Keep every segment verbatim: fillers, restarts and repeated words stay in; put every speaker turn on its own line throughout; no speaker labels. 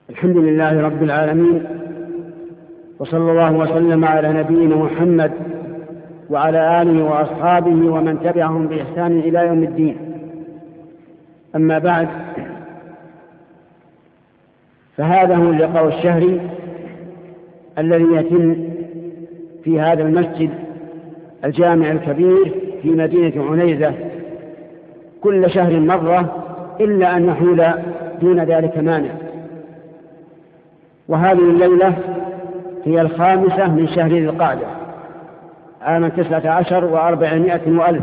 الحمد لله رب العالمين، وصلى الله وسلم على نبينا محمد وعلى آله وأصحابه ومن تبعهم بإحسان إلى يوم الدين. أما بعد، فهذا هو اللقاء الشهري الذي يتم في هذا المسجد الجامع الكبير في مدينة عنيزة كل شهر مرة، إلا أن يحول دون ذلك مانع. وهذه الليلة هي الخامسة من شهر ذي القعدة عام تسعة عشر وأربعمائة وألف،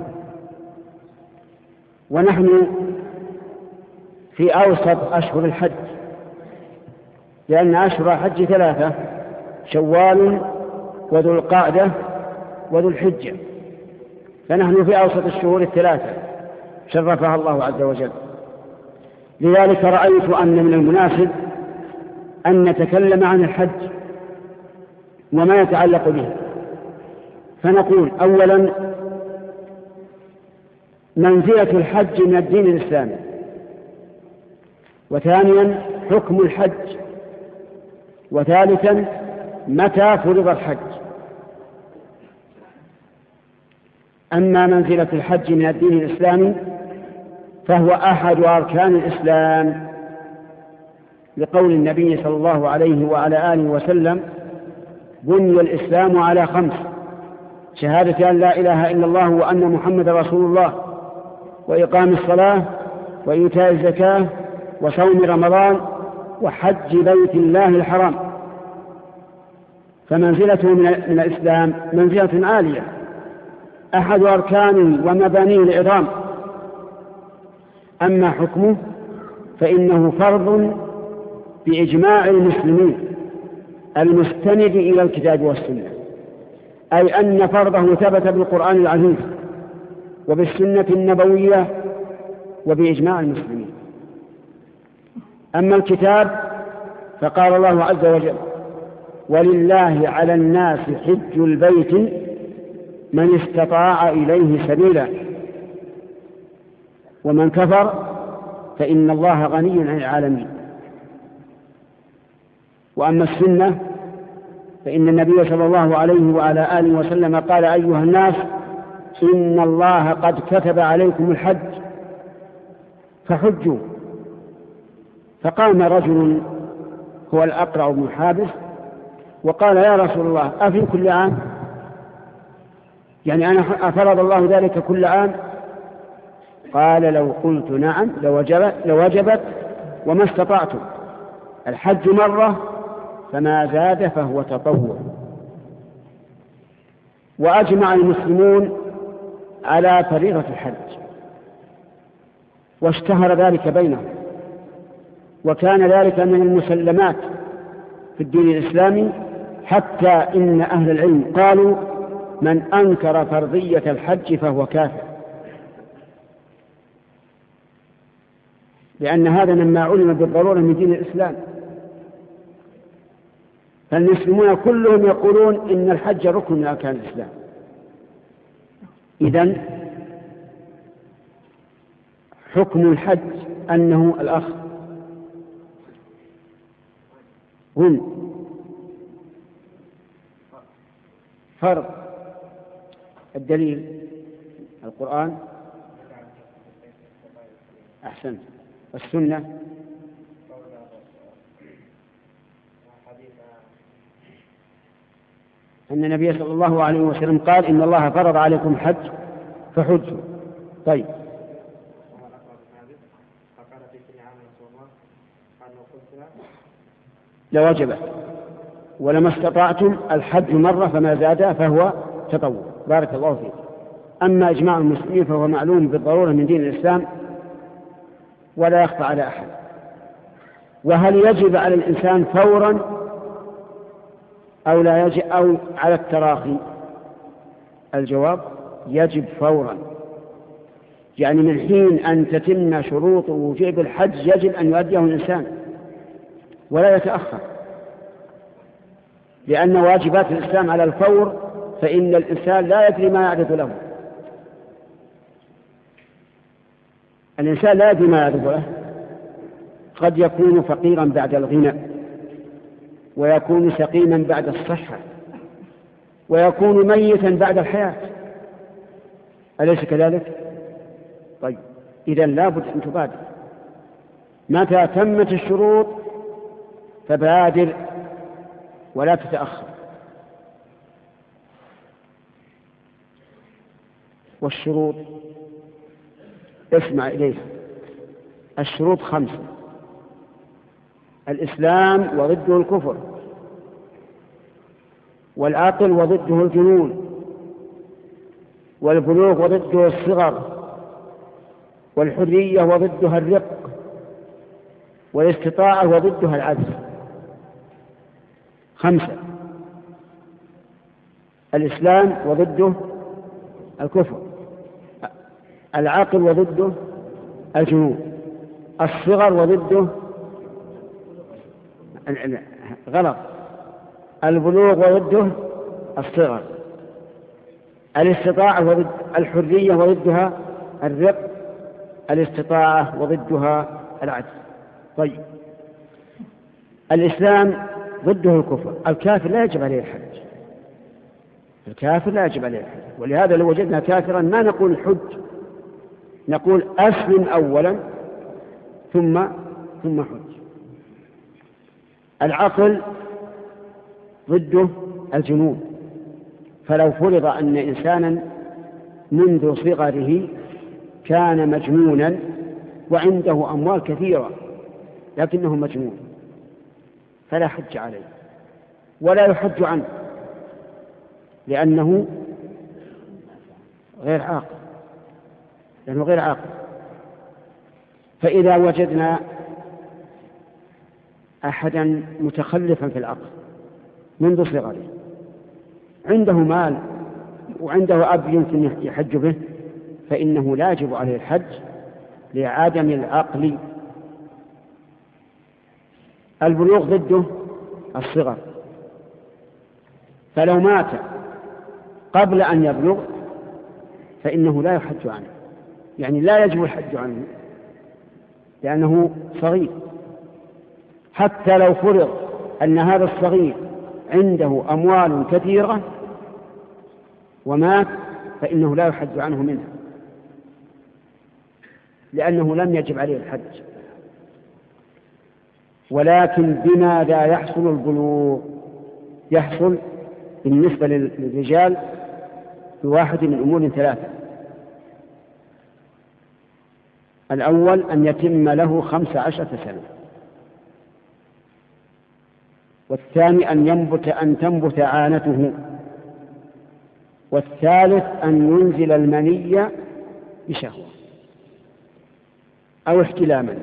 ونحن في أوسط أشهر الحج، لأن أشهر الحج ثلاثة: شوال وذو القعدة وذو الحجة، فنحن في أوسط الشهور الثلاثة شرفها الله عز وجل. لذلك رأيت أن من المناسب أن نتكلم عن الحج وما يتعلق به. فنقول أولا منزلة الحج من الدين الإسلامي، وثانيا حكم الحج، وثالثا متى فرض الحج. أما منزلة الحج من الدين الإسلامي فهو أحد أركان الإسلام، لقول النبي صلى الله عليه وعلى آله وسلم: بني الإسلام على خمس: شهادة أن لا إله إلا الله وأن محمد رسول الله، وإقام الصلاة، وإيتاء الزكاة، وصوم رمضان، وحج بيت الله الحرام. فمنزلته من الإسلام منزلة عالية، أحد أركانه ومبانيه العظام. أما حكمه فإنه فرض بإجماع المسلمين المستند إلى الكتاب والسنة، أي أن فرضه ثبت بالقرآن العزيز وبالسنة النبوية وبإجماع المسلمين. أما الكتاب فقال الله عز وجل: ولله على الناس حج البيت من استطاع إليه سبيلا، ومن كفر فإن الله غني عن العالمين. وأما السنة فإن النبي صلى الله عليه وعلى آله وسلم قال: أيها الناس، إن الله قد كتب عليكم الحج فحجوا. فقام رجل هو الأقرع بن حابس وقال: يا رسول الله، أفي كل عام؟ يعني أنا أفرض الله ذلك كل عام؟ قال: لو قلت نعم لوجبت, لوجبت وما استطعتم. الحج مرة فما زاد فهو تطوع. وأجمع المسلمون على فريضة الحج، واشتهر ذلك بينهم، وكان ذلك من المسلمات في الدين الإسلامي، حتى إن أهل العلم قالوا: من أنكر فرضية الحج فهو كافر، لأن هذا مما علم بالضرورة من دين الإسلام. فالمسلمون كلهم يقولون إن الحج ركن من أركان الإسلام. إذن حكم الحج أنه الأخ هم فرض. الدليل القرآن، أحسنت، السنة، أن النبي صلى الله عليه وسلم قال: إن الله فرض عليكم حج فحجوا. طيب، لوجبت ولما استطعتم. الحج مرة فما زاد فهو تطوع. بارك الله فيك. أما إجماع المسلمين فهو معلوم بالضرورة من دين الإسلام ولا يخفى على أحد. وهل يجب على الإنسان فورا أو لا يجب، أو على التراخي؟ الجواب: يجب فورا. يعني من حين أن تتم شروط وجوب الحج يجب أن يؤديه الإنسان ولا يتأخر، لأن واجبات الإسلام على الفور، فإن الإنسان لا يدري ما يعرض له. الإنسان لا يدري ما يعرض له، قد يكون فقيرا بعد الغنى، ويكون سقيما بعد الصحة، ويكون ميتا بعد الحياة، أليس كذلك؟ طيب إذن لا بد أن تبادر، متى تمت الشروط فبادر ولا تتأخر. والشروط اسمع إليها، الشروط خمسة: الإسلام وضده الكفر، والعقل وضده الجنون، والبلوغ وضده الصغر، والحرية وضدها الرق، والاستطاعة وضدها العجز. خمسة: الإسلام وضده الكفر، العقل وضده الجنون، الصغر وضده غلط، البلوغ وضده الصغر، الاستطاعة وضد الحرية وضدها الرق، الاستطاعة وضدها العجز. طيب الإسلام ضده الكفر، الكافر لا يجب عليه الحج، الكافر لا يجب عليه الحج، ولهذا لو وجدنا كافرا ما نقول الحج، نقول أسلم أولا ثم ثم حج. العقل ضده الجنون، فلو فرض أن إنسانا منذ صغره كان مجنونا وعنده أموال كثيرة لكنه مجنون فلا حج عليه ولا يحج عنه، لأنه غير عاقل، لأنه غير عاقل. فإذا وجدنا أحدا متخلفا في العقل منذ صغره، عنده مال وعنده أب يمكن يحج به، فإنه لا يجب عليه الحج لعدم العقل. البلوغ ضده الصغر، فلو مات قبل أن يبلغ فإنه لا يحج عنه، يعني لا يجب الحج عنه لأنه صغير. حتى لو فرض أن هذا الصغير عنده أموال كثيرة ومات فإنه لا يحج عنه منها، لأنه لم يجب عليه الحج. ولكن بماذا يحصل البلوغ؟ يحصل بالنسبة للرجال بواحد من أمور ثلاثة: الأول أن يتم له خمس عشرة سنة، والثاني أن ينبت أن تنبت عانته، والثالث أن ينزل المني بشهوة أو احتلاما.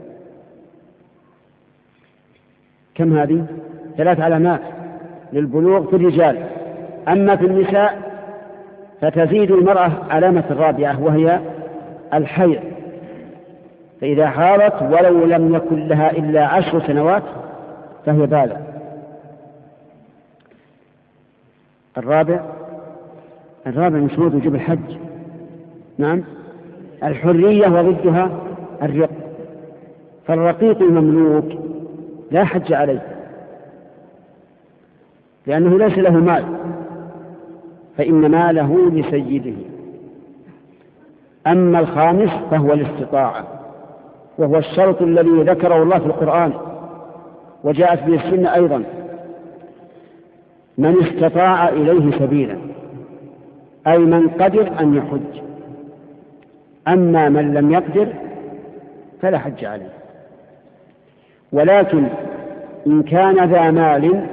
كم هذه؟ ثلاث علامات للبلوغ في الرجال. أما في النساء فتزيد المرأة علامة الرابعة وهي الحيض، فإذا حاضت ولو لم يكن لها إلا عشر سنوات فهي بالغ. الرابع الرابع من شروط وجوب الحج نعم الحرية وضدها الرق، فالرقيق المملوك لا حج عليه لأنه ليس له مال، فإن ماله لسيده. أما الخامس فهو الاستطاعة، وهو الشرط الذي ذكره الله في القرآن وجاءت به السنة أيضا: من استطاع إليه سبيلا، أي من قدر أن يحج. أما من لم يقدر فلا حج عليه. ولكن إن كان ذا مال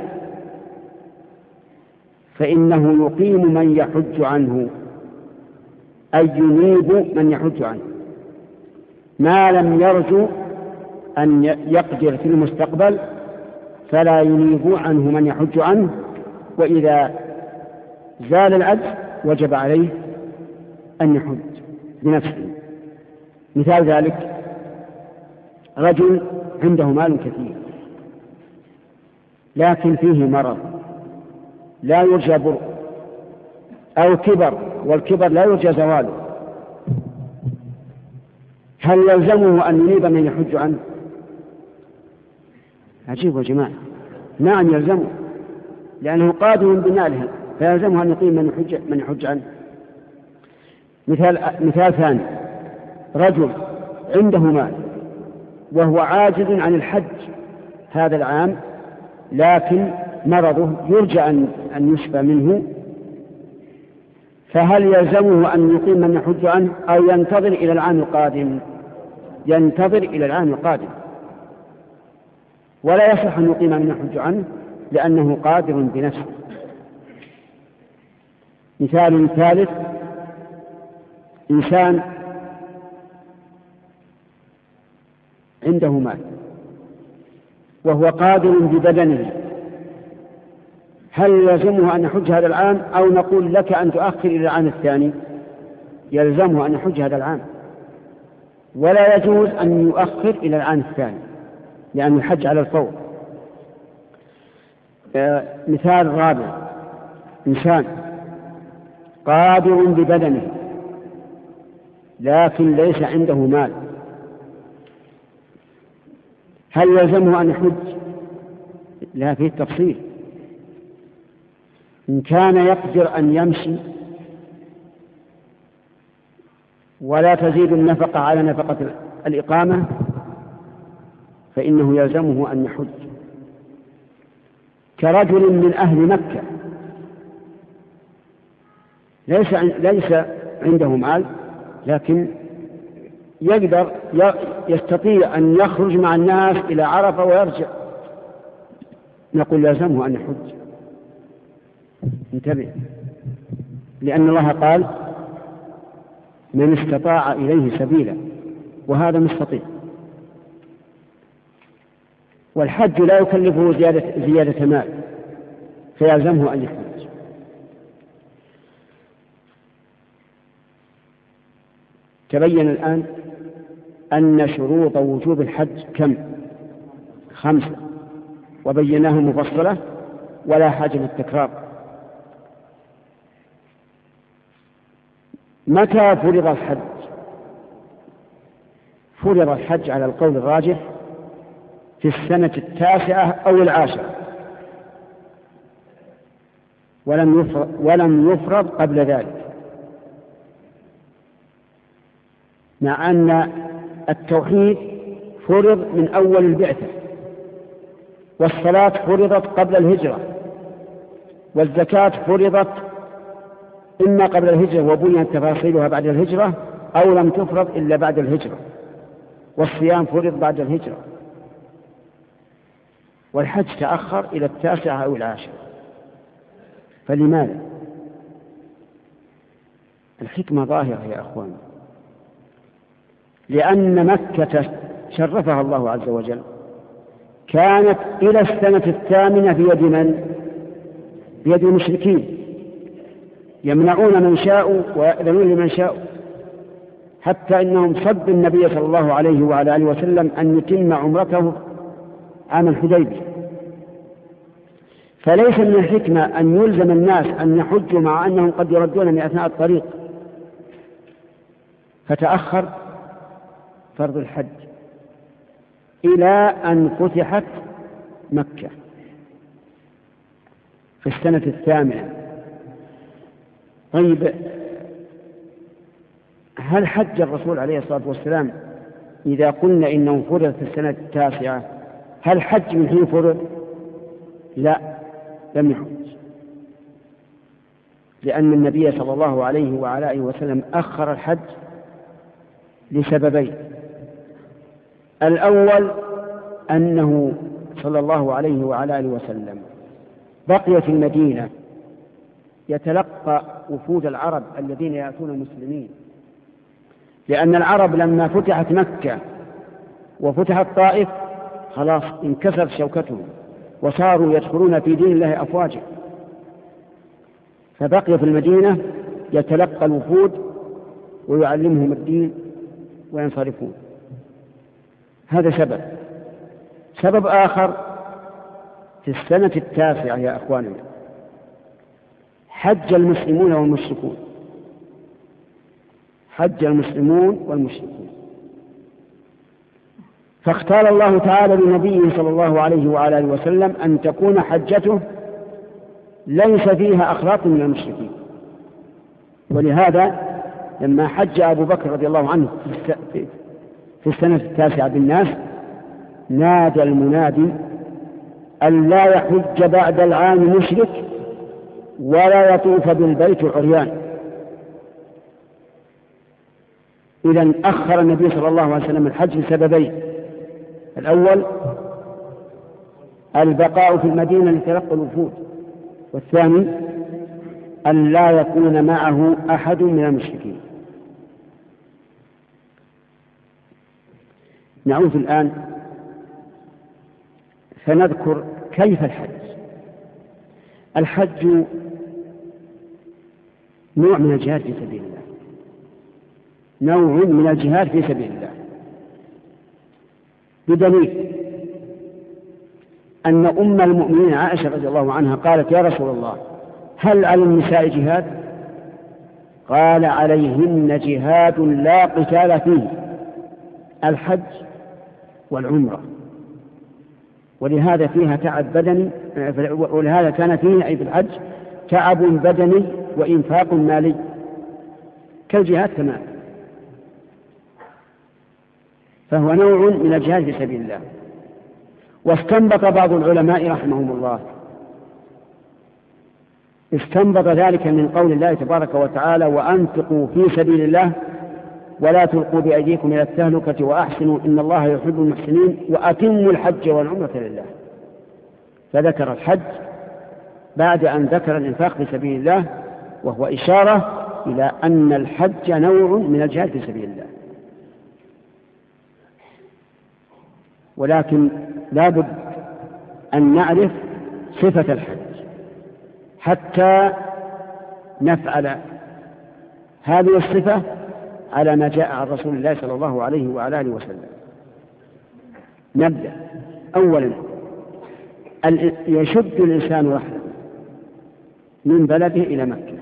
فإنه يقيم من يحج عنه، أي ينيب من يحج عنه، ما لم يرجو أن يقدر في المستقبل فلا ينيب عنه من يحج عنه، وإذا زال العجز وجب عليه أن يحج بنفسه. مثال ذلك: رجل عنده مال كثير لكن فيه مرض لا يرجى برء، أو كبر والكبر لا يرجى زواله، هل يلزمه أن ينيب من يحج عنه؟ عجيب يا جماعة. نعم يلزمه، لأنه قادر بماله فيلزمه أن يقيم من يحج, من يحج عنه. مثال, مثال ثاني: رجل عنده مال وهو عاجز عن الحج هذا العام، لكن مرضه يرجى أن يشفى منه، فهل يلزمه أن يقيم من يحج عنه أو ينتظر إلى العام القادم؟ ينتظر إلى العام القادم، ولا يصح أن يقيم من يحج عنه لأنه قادر بنفسه. مثال ثالث: إنسان عنده مال وهو قادر ببدنه، هل يلزمه أن يحج هذا العام أو نقول لك أن تؤخر إلى العام الثاني؟ يلزمه أن يحج هذا العام، ولا يجوز أن يؤخر إلى العام الثاني لأن الحج على الفور. مثال رابع: إنسان قادر ببدنه لكن ليس عنده مال، هل يلزمه أن يحج؟ لا، فيه تفصيل. إن كان يقدر أن يمشي ولا تزيد النفقة على نفقة الإقامة فإنه يلزمه أن يحج، كرجل من أهل مكة ليس ليس عنده مال لكن يقدر يستطيع أن يخرج مع الناس إلى عرفة ويرجع، نقول يلزمه أن يحج. انتبه، لأن الله قال: من استطاع إليه سبيلا، وهذا مستطيع، والحج لا يكلفه زيادة, زيادة مال فيلزمه أن يحج. تبين الآن أن شروط وجوب الحج كم؟ خمسة، وبيناه مفصلة ولا حاجة للتكرار. متى فرض الحج؟ فرض الحج على القول الراجح في السنة التاسعة أو العاشرة، ولم يفرض, ولم يفرض قبل ذلك، مع أن التوحيد فرض من أول البعثة، والصلاة فرضت قبل الهجرة، والزكاة فرضت إما قبل الهجرة وبنيت تفاصيلها بعد الهجرة، أو لم تفرض إلا بعد الهجرة، والصيام فرض بعد الهجرة، والحج تأخر إلى التاسعة أو العاشرة. فلماذا؟ الحكمة ظاهرة يا أخوان، لأن مكة شرفها الله عز وجل كانت إلى السنة الثامنة بيد من؟ بيد المشركين، يمنعون من شاءوا ويأذنون لمن شاءوا، حتى إنهم صدوا النبي صلى الله عليه وعلى آله وسلم أن يتم عمرته عام الحديبية. فليس من الحكمة أن يلزم الناس أن يحجوا مع أنهم قد يردون من أثناء الطريق، فتأخر فرض الحج إلى أن فتحت مكة في السنة الثامنة. طيب، هل حج الرسول عليه الصلاة والسلام إذا قلنا إنه فرض في السنة التاسعة هل حج من حين فرض؟ لا، لم يحج، لأن النبي صلى الله عليه وعلى آله وسلم أخر الحج لسببين: الأول أنه صلى الله عليه وعلى آله وسلم بقي في المدينة يتلقى وفود العرب الذين يأتون مسلمين، لأن العرب لما فتحت مكة وفتحت طائف خلاص انكسر شوكتهم وصاروا يدخلون في دين الله أفواجا، فبقي في المدينة يتلقى الوفود ويعلمهم الدين وينصرفون. هذا سبب. سبب آخر: في السنة التاسعة يا أخواننا حج المسلمون والمشركون، حج المسلمون والمشركون، فاختار الله تعالى لنبيه صلى الله عليه وعلى آله وسلم أن تكون حجته ليس فيها أخلاق من المشركين. ولهذا لما حج أبو بكر رضي الله عنه في السنة التاسعة بالناس نادى المنادي أن لا يحج بعد العام مشرك ولا يطوف بالبيت عريان. إذن أخر النبي صلى الله عليه وسلم الحج لسببين: الأول البقاء في المدينة لتلقى الوفود، والثاني أن لا يكون معه أحد من المشركين. نعود الآن فنذكر كيف الحج. الحج نوع من الجهاد في سبيل الله، نوع من الجهاد في سبيل الله، بدليل أن أم المؤمنين عائشة رضي الله عنها قالت: يا رسول الله، هل على النساء جهاد؟ قال: عليهن جهاد لا قتال فيه، الحج والعمرة. ولهذا فيها تعب بدني، ولهذا كان فيه أي في الحج تعب بدني وإنفاق مالي كالجهاد تمام، فهو نوع من الجهاد في سبيل الله. واستنبط بعض العلماء رحمهم الله استنبط ذلك من قول الله تبارك وتعالى: وأنفقوا في سبيل الله ولا تلقوا بأيديكم إلى التهلكة وأحسنوا إن الله يحب المحسنين وأتموا الحج والعمرة لله. فذكر الحج بعد أن ذكر الإنفاق في سبيل الله، وهو إشارة إلى أن الحج نوع من الجهاد في سبيل الله. ولكن لا بد أن نعرف صفة الحج حتى نفعل هذه الصفة على ما جاء عن رسول الله صلى الله عليه وعلى آله وسلم. نبدأ. أولا، يشد الإنسان رحله من بلده إلى مكة،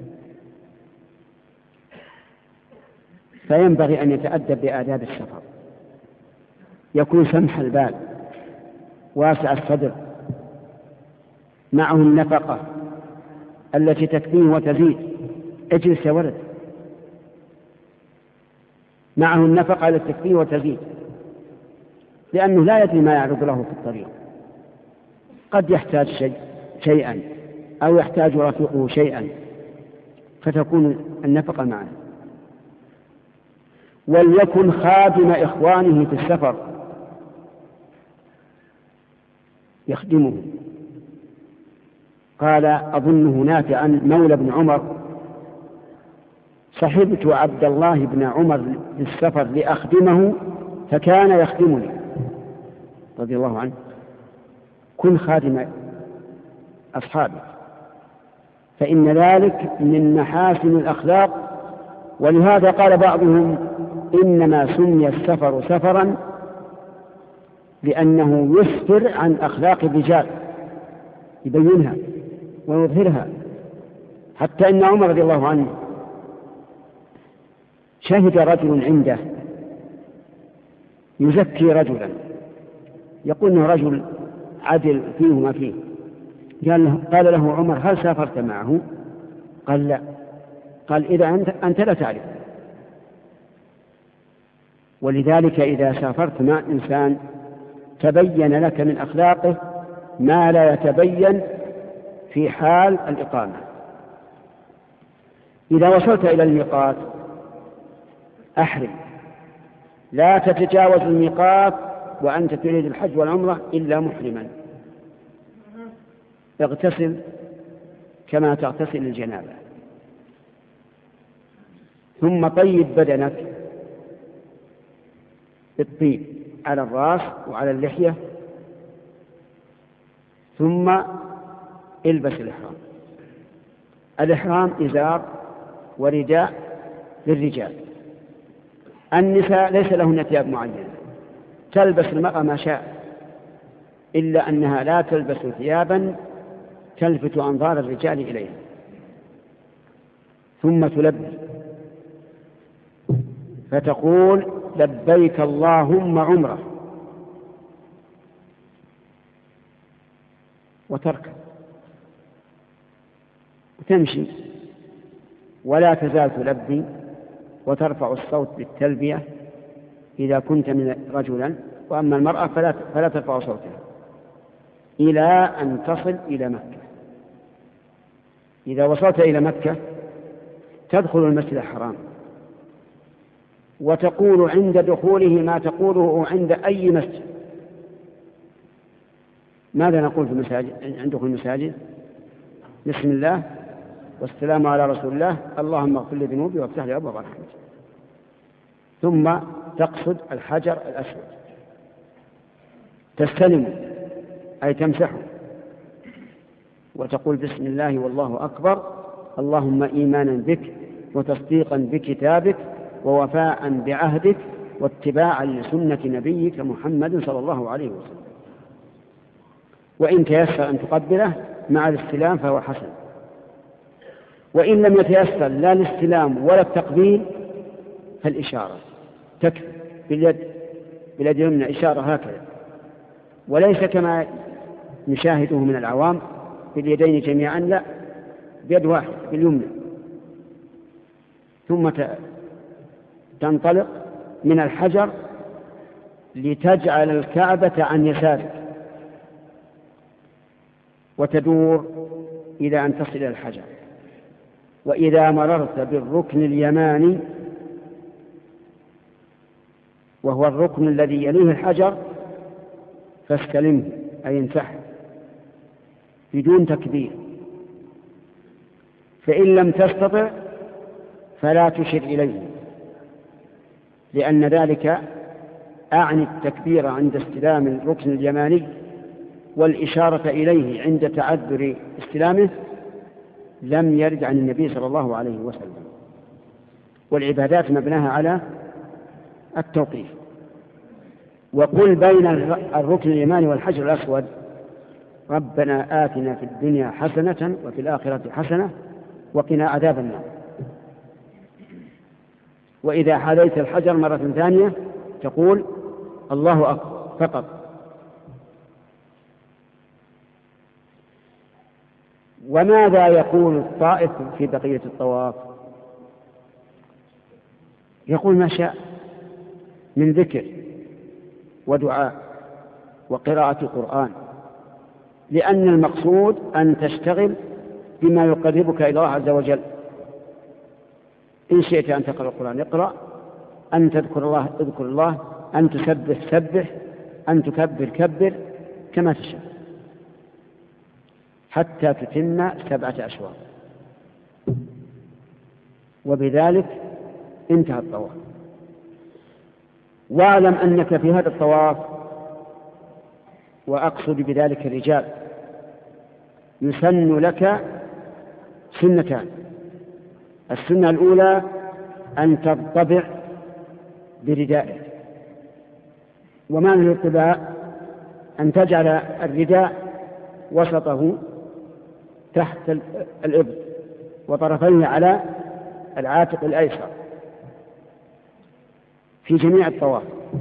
فينبغي أن يتأدب بآداب السفر، يكون سمح البال واسع الصدر، معه النفقة التي تكفيه وتزيد. اجلس يا ولد. معه النفقة التي تكفيه وتزيد، لأنه لا يدري ما يعرض له في الطريق، قد يحتاج شيء شيئا أو يحتاج رفيقه شيئا، فتكون النفقة معه. وليكن خادم إخوانه في السفر يخدمه. قال أظنه نافع مولى بن عمر: صحبت عبد الله بن عمر في السفر لأخدمه فكان يخدمني، رضي الله عنه. كن خادم أصحابك، فإن ذلك من محاسن الأخلاق. ولهذا قال بعضهم: إنما سمي السفر سفرا لأنه يسفر عن أخلاق الرجال، يبينها ويظهرها. حتى إن عمر رضي الله عنه شهد رجل عنده يزكي رجلا، يقول إنه رجل عدل فيه ما فيه. قال له, قال له عمر: هل سافرت معه؟ قال: لا. قال: إذا أنت, أنت لا تعرف. ولذلك إذا سافرت مع إنسان تبين لك من أخلاقه ما لا يتبين في حال الإقامة. إذا وصلت إلى الميقات أحرم، لا تتجاوز الميقات وأنت تريد الحج والعمرة إلا محرما. اغتسل كما تغتسل الجنابة، ثم طيب بدنك بالطيب على الرأس وعلى اللحية، ثم البس الإحرام. الإحرام إزار ورداء للرجال. النساء ليس لهن ثياب معينة، تلبس المرأة ما شاء، إلا أنها لا تلبس ثيابا تلفت أنظار الرجال إليها. ثم تلبي فتقول: لبيك اللهم عمرة، وتركب وتمشي، ولا تزال تلبي وترفع الصوت بالتلبية إذا كنت من رجلا، وأما المرأة فلا, فلا ترفع صوتها إلى أن تصل إلى مكة. إذا وصلت إلى مكة تدخل المسجد الحرام وتقول عند دخوله ما تقوله عند أي مسجد. ماذا نقول في المساجد عند دخول المساجد؟ بسم الله والسلام على رسول الله، اللهم اغفر لي ذنوبي وافتح لي أبواب رحمتك. ثم تقصد الحجر الأسود تستلم أي تمسحه وتقول بسم الله والله أكبر، اللهم إيمانا بك وتصديقا بكتابك ووفاء بعهدك واتباعا لسنة نبيك محمد صلى الله عليه وسلم. وإن تيسر أن تقبله مع الاستلام فهو حسن، وإن لم يتيسر لا الاستلام ولا التقبيل فالإشارة تكفي باليد باليد اليمنى إشارة هكذا، وليس كما نشاهده من العوام باليدين جميعا، لا، بيد واحد باليمنى. ثم تنطلق من الحجر لتجعل الكعبة عن يسارك وتدور إلى أن تصل إلى الحجر. وإذا مررت بالركن اليماني وهو الركن الذي يليه الحجر فاستلمه أي امسحه بدون تكبير، فإن لم تستطع فلا تشر إليه، لأن ذلك أعني التكبير عند استلام الركن اليماني والإشارة إليه عند تعذر استلامه لم يرد عن النبي صلى الله عليه وسلم. والعبادات مبناها على التوقيف. وقل بين الركن اليماني والحجر الأسود ربنا آتنا في الدنيا حسنة وفي الآخرة حسنة وقنا عذاب النار. وإذا حذيت الحجر مرة ثانية تقول الله أكبر فقط. وماذا يقول الطائف في بقية الطواف؟ يقول ما شاء من ذكر ودعاء وقراءة القرآن، لأن المقصود أن تشتغل بما يقربك إلى الله عز وجل. إن شئت أن تقرأ القرآن اقرأ، أن تذكر الله اذكر الله، أن تسبح سبح، أن تكبر كبر كما تشاء حتى تتم سبعة أشواط، وبذلك انتهى الطواف. واعلم أنك في هذا الطواف، وأقصد بذلك الرجال، يسن لك سنتان. السنة الأولى أن تضطبع بردائك، ومعنى الارتباع أن تجعل الرداء وسطه تحت الإبط وطرفيه على العاتق الأيسر في جميع الطواف،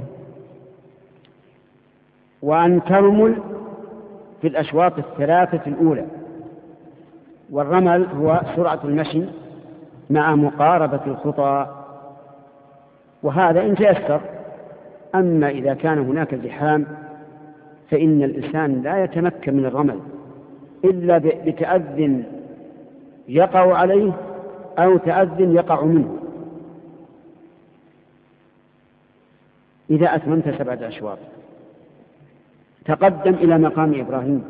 وأن ترمل في الأشواط الثلاثة الأولى. والرمل هو سرعة المشي مع مقاربة الخطى، وهذا إن تيسر. أما إذا كان هناك زحام فإن الإنسان لا يتمكن من الرمل إلا بتأذن يقع عليه أو تأذن يقع منه. إذا أتممت سبعة أشواط تقدم إلى مقام إبراهيم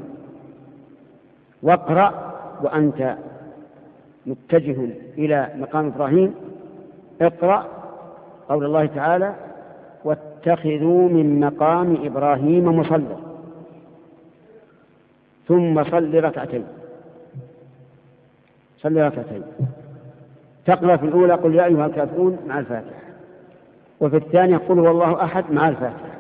واقرأ وأنت متجه إلى مقام إبراهيم، اقرأ قول الله تعالى واتخذوا من مقام إبراهيم مصلى، ثم صل ركعتين صل ركعتين تقرأ في الأولى قل يا أيها الكافرون مع الفاتحة، وفي الثانية قل هو الله أحد مع الفاتحة،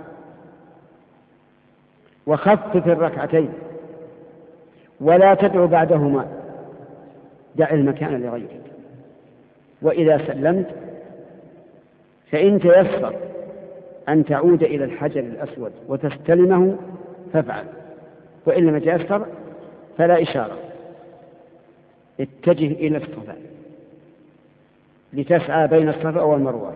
وخفف الركعتين ولا تدعو بعدهما، دع المكان لغيرك. وإذا سلمت فإن تيسر أن تعود إلى الحجر الأسود وتستلمه فافعل، وإن لم يتيسر فلا إشارة، اتجه إلى الصفا لتسعى بين الصفا والمروة.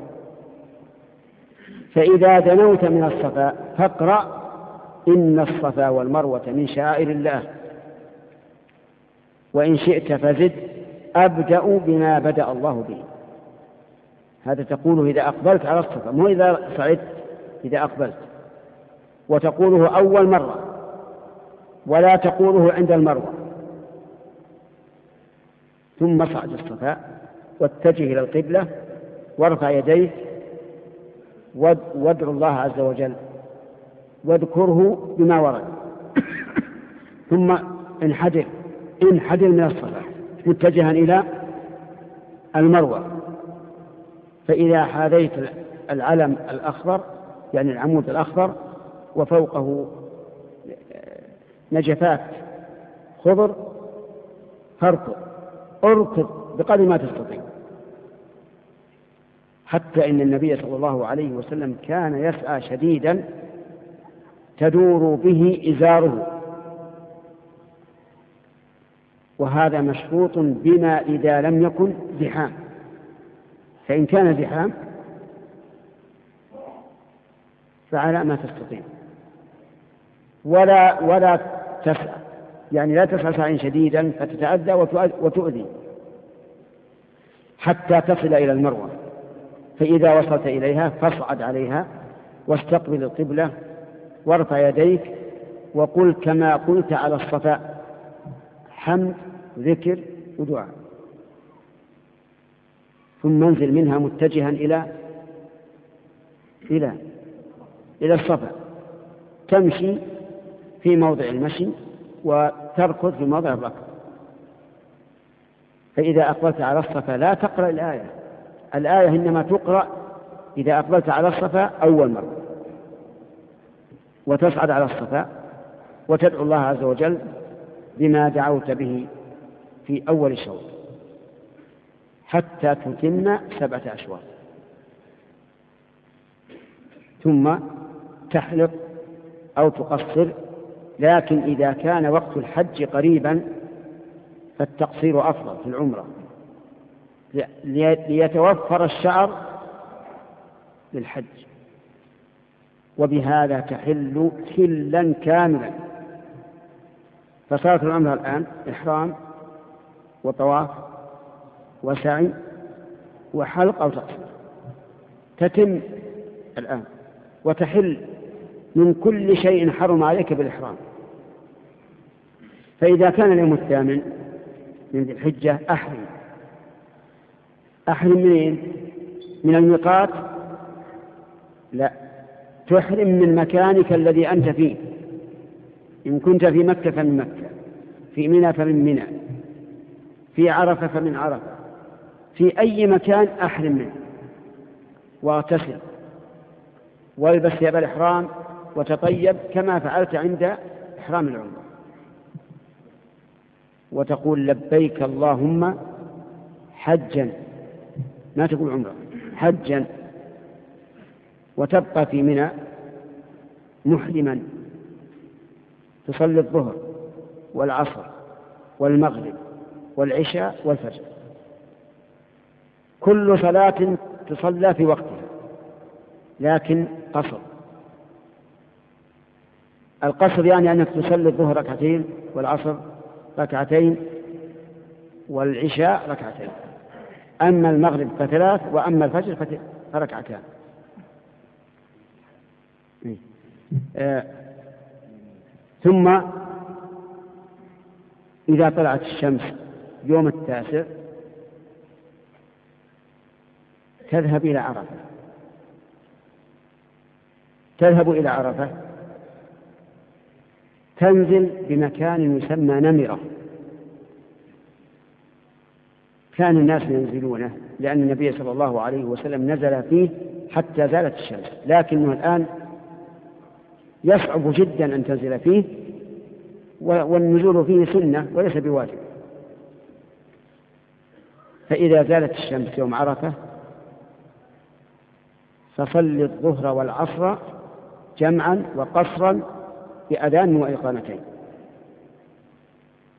فإذا دنوت من الصفا فاقرأ إن الصفا والمروة من شعائر الله، وإن شئت فزد أبدأ بما بدأ الله به. هذا تقوله إذا أقبلت على الصفا، مو إذا صعدت، إذا أقبلت، وتقوله أول مرة ولا تقوله عند المروة. ثم صعد الصفا واتجه إلى القبلة وارفع يديك وادعو الله عز وجل واذكره بما ورد. ثم انحدر انحدر من الصفا متجها إلى المروة. فإذا حاذيت العلم الأخضر يعني العمود الأخضر وفوقه نجفات خضر فاركض اركض بقدر ما تستطيع، حتى إن النبي صلى الله عليه وسلم كان يسعى شديدا تدور به إزاره، وهذا مشروط بما إذا لم يكن زحام. فإن كان زحام فعلى ما تستطيع، ولا ولا تسعى، يعني لا تسعى سعيا شديدا فتتأذى وتؤذي حتى تصل إلى المروة. فإذا وصلت إليها فاصعد عليها واستقبل القبلة وارفع يديك وقل كما قلت على الصفا، حمد ذكر ودعاء، ثم انزل منها متجها إلى إلى إلى الصفا، تمشي في موضع المشي وتركض في موضع الركض. فإذا أقبلت على الصفا لا تقرأ الآية، الآية إنما تقرأ إذا أقبلت على الصفا أول مرة، وتصعد على الصفا وتدعو الله عز وجل بما دعوت به في أول الشوط حتى تتم سبعة أشواط، ثم تحلق أو تقصر. لكن إذا كان وقت الحج قريبا فالتقصير أفضل في العمرة ليتوفر الشعر للحج، وبهذا تحل حلا كاملا. فصارت العمرة الآن إحرام وطواف وسعي وحلق أو تقصير، تتم الآن وتحل من كل شيء حرم عليك بالإحرام. فإذا كان اليوم الثامن من ذي الحجة أحرم أحرم منين؟ من الميقات؟ لا، تحرم من مكانك الذي أنت فيه. إن كنت في مكة فمن مكة، في منى فمن منى، في عرفة فمن عرفة، في أي مكان أحرم منه واغتسل والبس ثياب الإحرام وتطيب كما فعلت عند إحرام العمرة، وتقول لبيك اللهم حجا، ما تقول عمرة، حجا، وتبقى في منى محرما تصلي الظهر والعصر والمغرب والعشاء والفجر، كل صلاة تصلى في وقتها لكن قصر. القصر يعني أنك تصلي الظهر ركعتين والعصر ركعتين والعشاء ركعتين، أما المغرب فثلاث وأما الفجر فركعتان. آه. ثم إذا طلعت الشمس يوم التاسع تذهب إلى عرفة تذهب إلى عرفة تنزل بمكان يسمى نمرة، كان الناس ينزلونه لأن النبي صلى الله عليه وسلم نزل فيه حتى زالت الشمس، لكنه الآن يصعب جدا أن تنزل فيه، والنزول فيه سنة وليس بواجب. فإذا زالت الشمس يوم عرفة فصل الظهر والعصر جمعا وقصرا بأذان وإقامتين،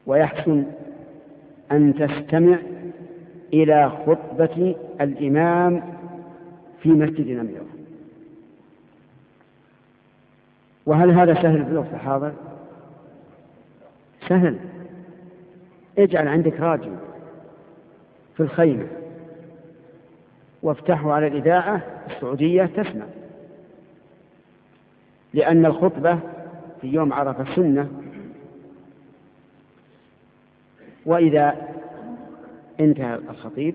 ويحسن أن تستمع إلى خطبة الإمام في مسجد نميرة. وهل هذا سهل في الوقت الحاضر؟ سهل. اجعل عندك راديو في الخيمة وافتحه على الإذاعة السعودية تسمع، لأن الخطبة في يوم عرفة سنة، وإذا انتهى الخطيب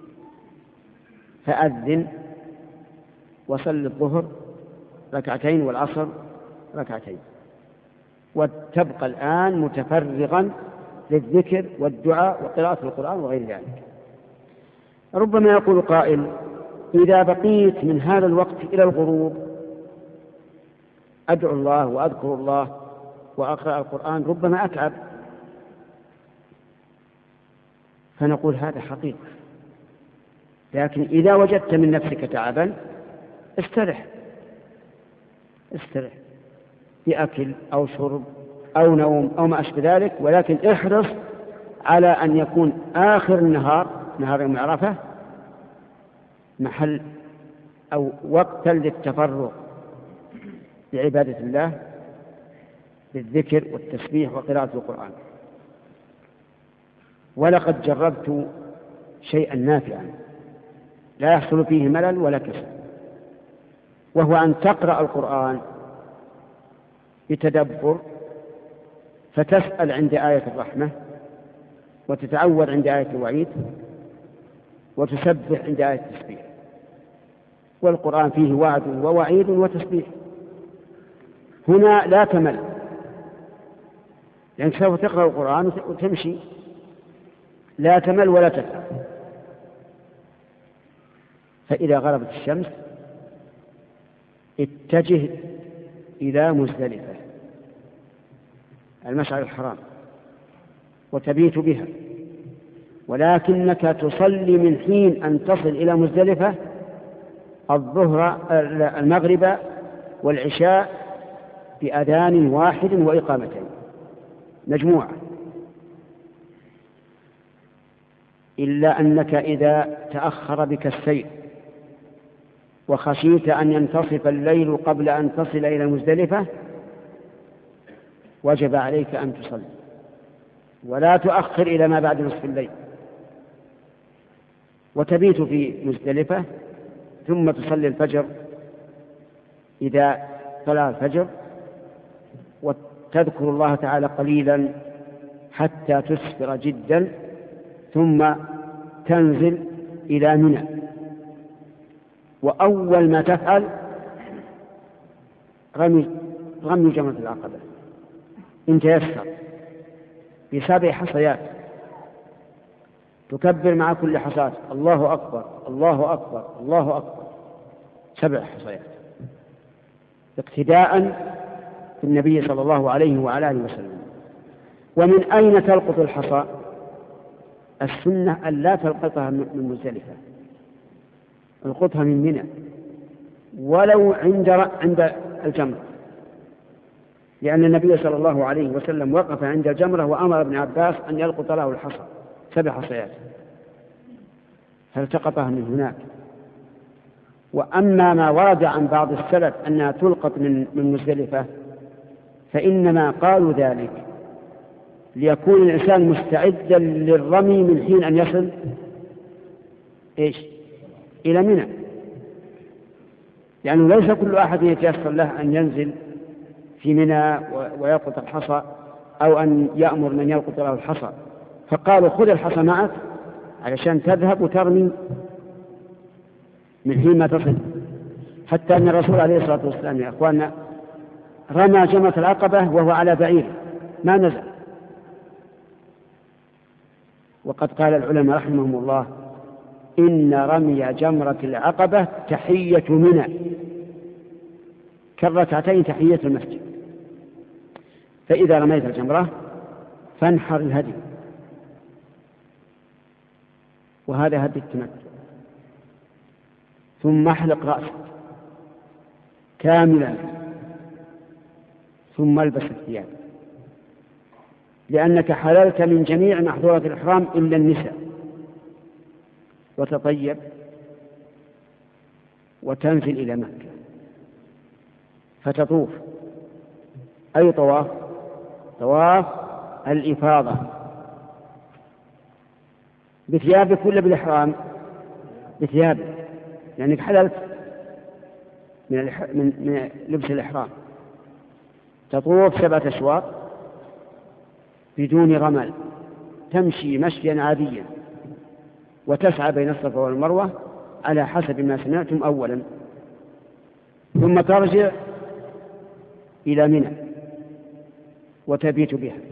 فأذن وصل الظهر ركعتين والعصر ركعتين، وتبقى الآن متفرغا للذكر والدعاء وقراءة القرآن وغير ذلك. ربما يقول قائل: إذا بقيت من هذا الوقت إلى الغروب أدعو الله وأذكر الله وأقرأ القرآن ربما أتعب. فنقول هذا حقيقة، لكن إذا وجدت من نفسك تعبا استرح استرح بأكل أو شرب أو نوم أو ما أشبه ذلك، ولكن احرص على أن يكون آخر النهار، نهار يوم عرفة، محل أو وقتا للتفرغ بعبادة الله بالذكر والتسبيح وقراءة القرآن. ولقد جربت شيئا نافعا لا يحصل فيه ملل ولا كسل، وهو أن تقرأ القرآن بتدبر، فتسأل عند آية الرحمة، وتتعوذ عند آية الوعيد، وتسبح عند آية التسبيح. والقرآن فيه وعد ووعيد وتسبيح. هنا لا تمل، لأنك سوف تقرأ القرآن وتمشي، لا تمل ولا تتعب. فإذا غربت الشمس اتجه إلى مزدلفة المشعر الحرام وتبيت بها، ولكنك تصلي من حين أن تصل إلى مزدلفة الظهر المغرب والعشاء بأذان واحد وإقامتين مجموعة، إلا أنك إذا تأخر بك السير وخشيت أن ينتصف الليل قبل أن تصل إلى مزدلفة وجب عليك أن تصلي، ولا تؤخر إلى ما بعد نصف الليل، وتبيت في مزدلفة، ثم تصلي الفجر إذا طلع الفجر، وتذكر الله تعالى قليلا حتى تسفر جدا، ثم تنزل إلى منى. وأول ما تفعل رمي رمي جمرة العقبة إن تيسر بسبع حصيات، تكبر مع كل حصاة الله أكبر الله أكبر الله أكبر سبع حصيات، اقتداء بالنبي صلى الله عليه وعلى آله وسلم. ومن أين تلقط الحصى؟ السنة أن لا تلقطها من مزدلفة، القطها من منى، ولو عند عند الجمرة، لأن النبي صلى الله عليه وسلم وقف عند الجمرة وأمر ابن عباس أن يلقط له الحصى سبع حصيات، فالتقطها من هناك. وأما ما ورد عن بعض السلف أنها تلقط من من مزدلفة فإنما قالوا ذلك ليكون الإنسان مستعدا للرمي من حين أن يصل إيش؟ إلى منى، لأنه ليس كل أحد يتيسر له أن ينزل في منى ويلقط الحصى، أو أن يأمر من يلقط له الحصى، فقالوا خذ الحصى معك علشان تذهب وترمي من حين ما تصل. حتى أن الرسول عليه الصلاة والسلام يا أخواننا رمى جمرة العقبة وهو على بعير ما نزل. وقد قال العلماء رحمهم الله إن رمي جمرة العقبة تحية منى كالركعتين تحية المسجد. فإذا رميت الجمرة فانحر الهدي، وهذا هدي التمتع، ثم احلق رأسك كاملا، ثم البس الثياب، لأنك حللت من جميع محظورات الإحرام إلا النساء، وتطيب وتنزل إلى مكة فتطوف. أي طواف؟ طواف الإفاضة بثيابك ولا بالإحرام؟ بثيابك، لأنك حللت من, الح... من... من لبس الإحرام. تطوف سبعة أشواط بدون رمل، تمشي مشيا عاديا، وتسعى بين الصفا والمروة على حسب ما سمعتم أولا، ثم ترجع إلى منى وتبيت بها.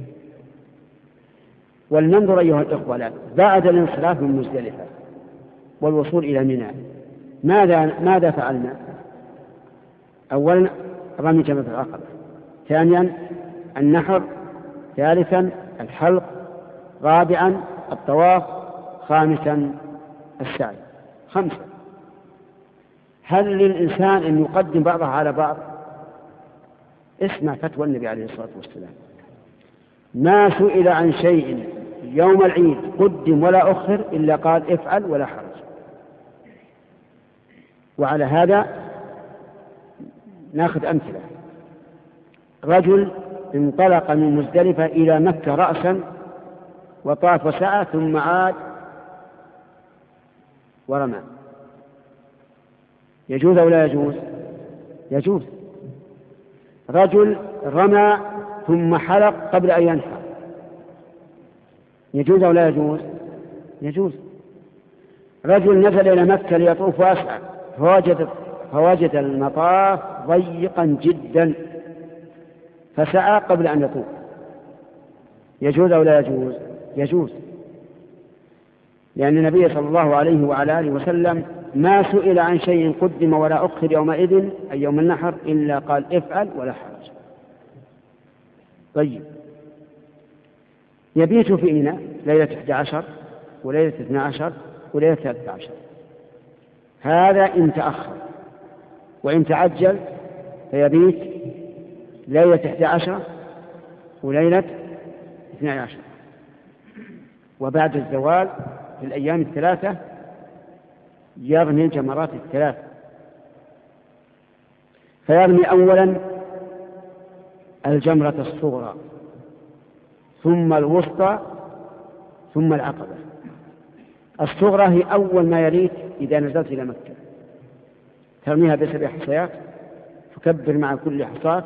ولننظر أيها الإخوة الآن بعد الانصراف من مزدلفة والوصول إلى منى ماذا ماذا فعلنا؟ أولا رمي جمرة العقبة، ثانيا النحر، ثالثا الحلق، رابعا الطواف، خامسا السعي. خمسة. هل للإنسان أن يقدم بعضها على بعض؟ اسمع فتوى النبي عليه الصلاة والسلام: ما سئل عن شيء يوم العيد قدم ولا أخر إلا قال افعل ولا حرج. وعلى هذا ناخذ أمثلة. رجل انطلق من مزدلفة إلى مكة رأسا وطاف وسعى ثم عاد ورمى، يجوز أو لا يجوز؟ يجوز. رجل رمى ثم حلق قبل أن ينحر، يجوز أو لا يجوز؟ يجوز. رجل نزل إلى مكة ليطوف واسعى فوجد, فوجد المطاف ضيقا جدا فسعى قبل أن يطوف، يجوز أو لا يجوز؟ يجوز، لأن النبي صلى الله عليه وعلى آله وسلم ما سئل عن شيء قدم ولا أخر يومئذ أي يوم النحر إلا قال افعل ولا حرج. طيب، يبيت في منى ليلة إحدى عشر وليلة اثنى عشر وليلة ثلاثة عشر، هذا إن تأخر، وإن تعجل فيبيت ليلة إحدى عشر وليلة اثنى عشر، وبعد الزوال في الأيام الثلاثة يرمي الجمرات الثلاث. فيرمي أولا الجمرة الصغرى ثم الوسطى ثم العقبة. الصغرى هي أول ما يليك إذا نزلت إلى مكة، ترميها بسبع حصيات، تكبر مع كل حصاة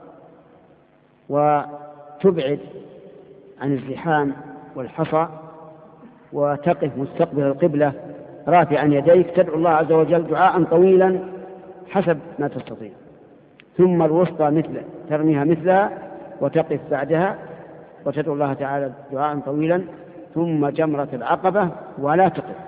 وتبعد عن الزحام والحصى، وتقف مستقبل القبلة رافعا يديك تدعو الله عز وجل دعاء طويلا حسب ما تستطيع. ثم الوسطى مثل ترميها مثلها وتقف بعدها وتدعو الله تعالى دعاء طويلا. ثم جمرة العقبة ولا تقف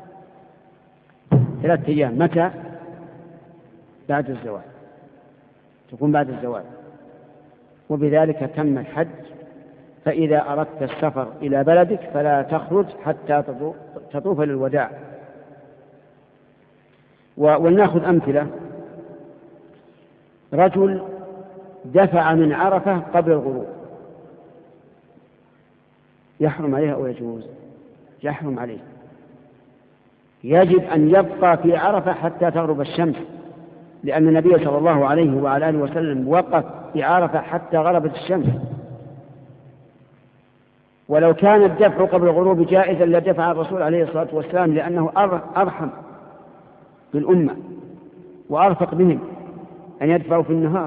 ثلاثة أيام. متى؟ بعد الزوال، تكون بعد الزوال. وبذلك تم الحج. فإذا أردت السفر إلى بلدك فلا تخرج حتى تطوف للوداع. ولنأخذ أمثلة. رجل دفع من عرفة قبل الغروب، يحرم عليه أو يجوز؟ يحرم عليه. يجب أن يبقى في عرفة حتى تغرب الشمس، لأن النبي صلى الله عليه وعلى آله وسلم وقف في عرفة حتى غربت الشمس. ولو كان الدفع قبل الغروب جائزا لدفع الرسول عليه الصلاة والسلام، لأنه أرحم بالأمة وأرفق بهم أن يدفعوا في النهار،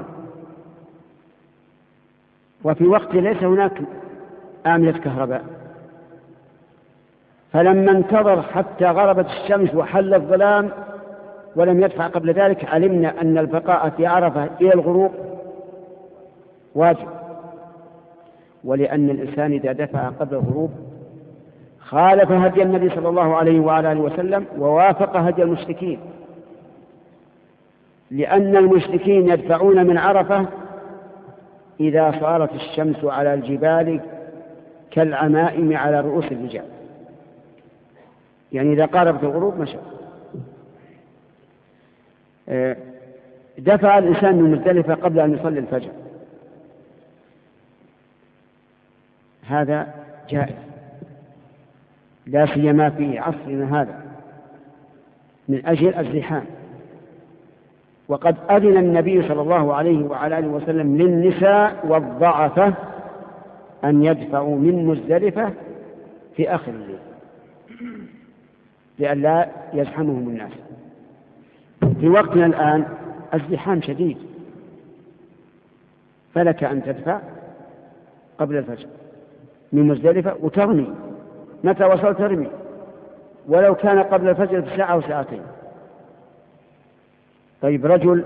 وفي وقت ليس هناك آملة كهرباء. فلما انتظر حتى غربت الشمس وحل الظلام ولم يدفع قبل ذلك، علمنا أن البقاء في عرفة إلى الغروب واجب. ولأن الإنسان إذا دفع قبل الغروب خالف هدي النبي صلى الله عليه وعلى آله وسلم ووافق هدي المشركين، لأن المشركين يدفعون من عرفة إذا صارت الشمس على الجبال كالعمائم على رؤوس الرجال، يعني إذا قاربت الغروب مشى. دفع الإنسان من مزدلفة قبل أن يصلي الفجر، هذا جائز، لا سيما في عصرنا هذا من أجل الزحام. وقد أذن النبي صلى الله عليه وعلى آله وسلم للنساء والضعفة أن يدفعوا من مزدلفة في آخر الليل لئلا يزحمهم الناس. في وقتنا الآن الزحام شديد، فلك أن تدفع قبل الفجر من مزدلفة وترمي متى وصلت ترمي، ولو كان قبل الفجر بساعة أو ساعتين. طيب رجل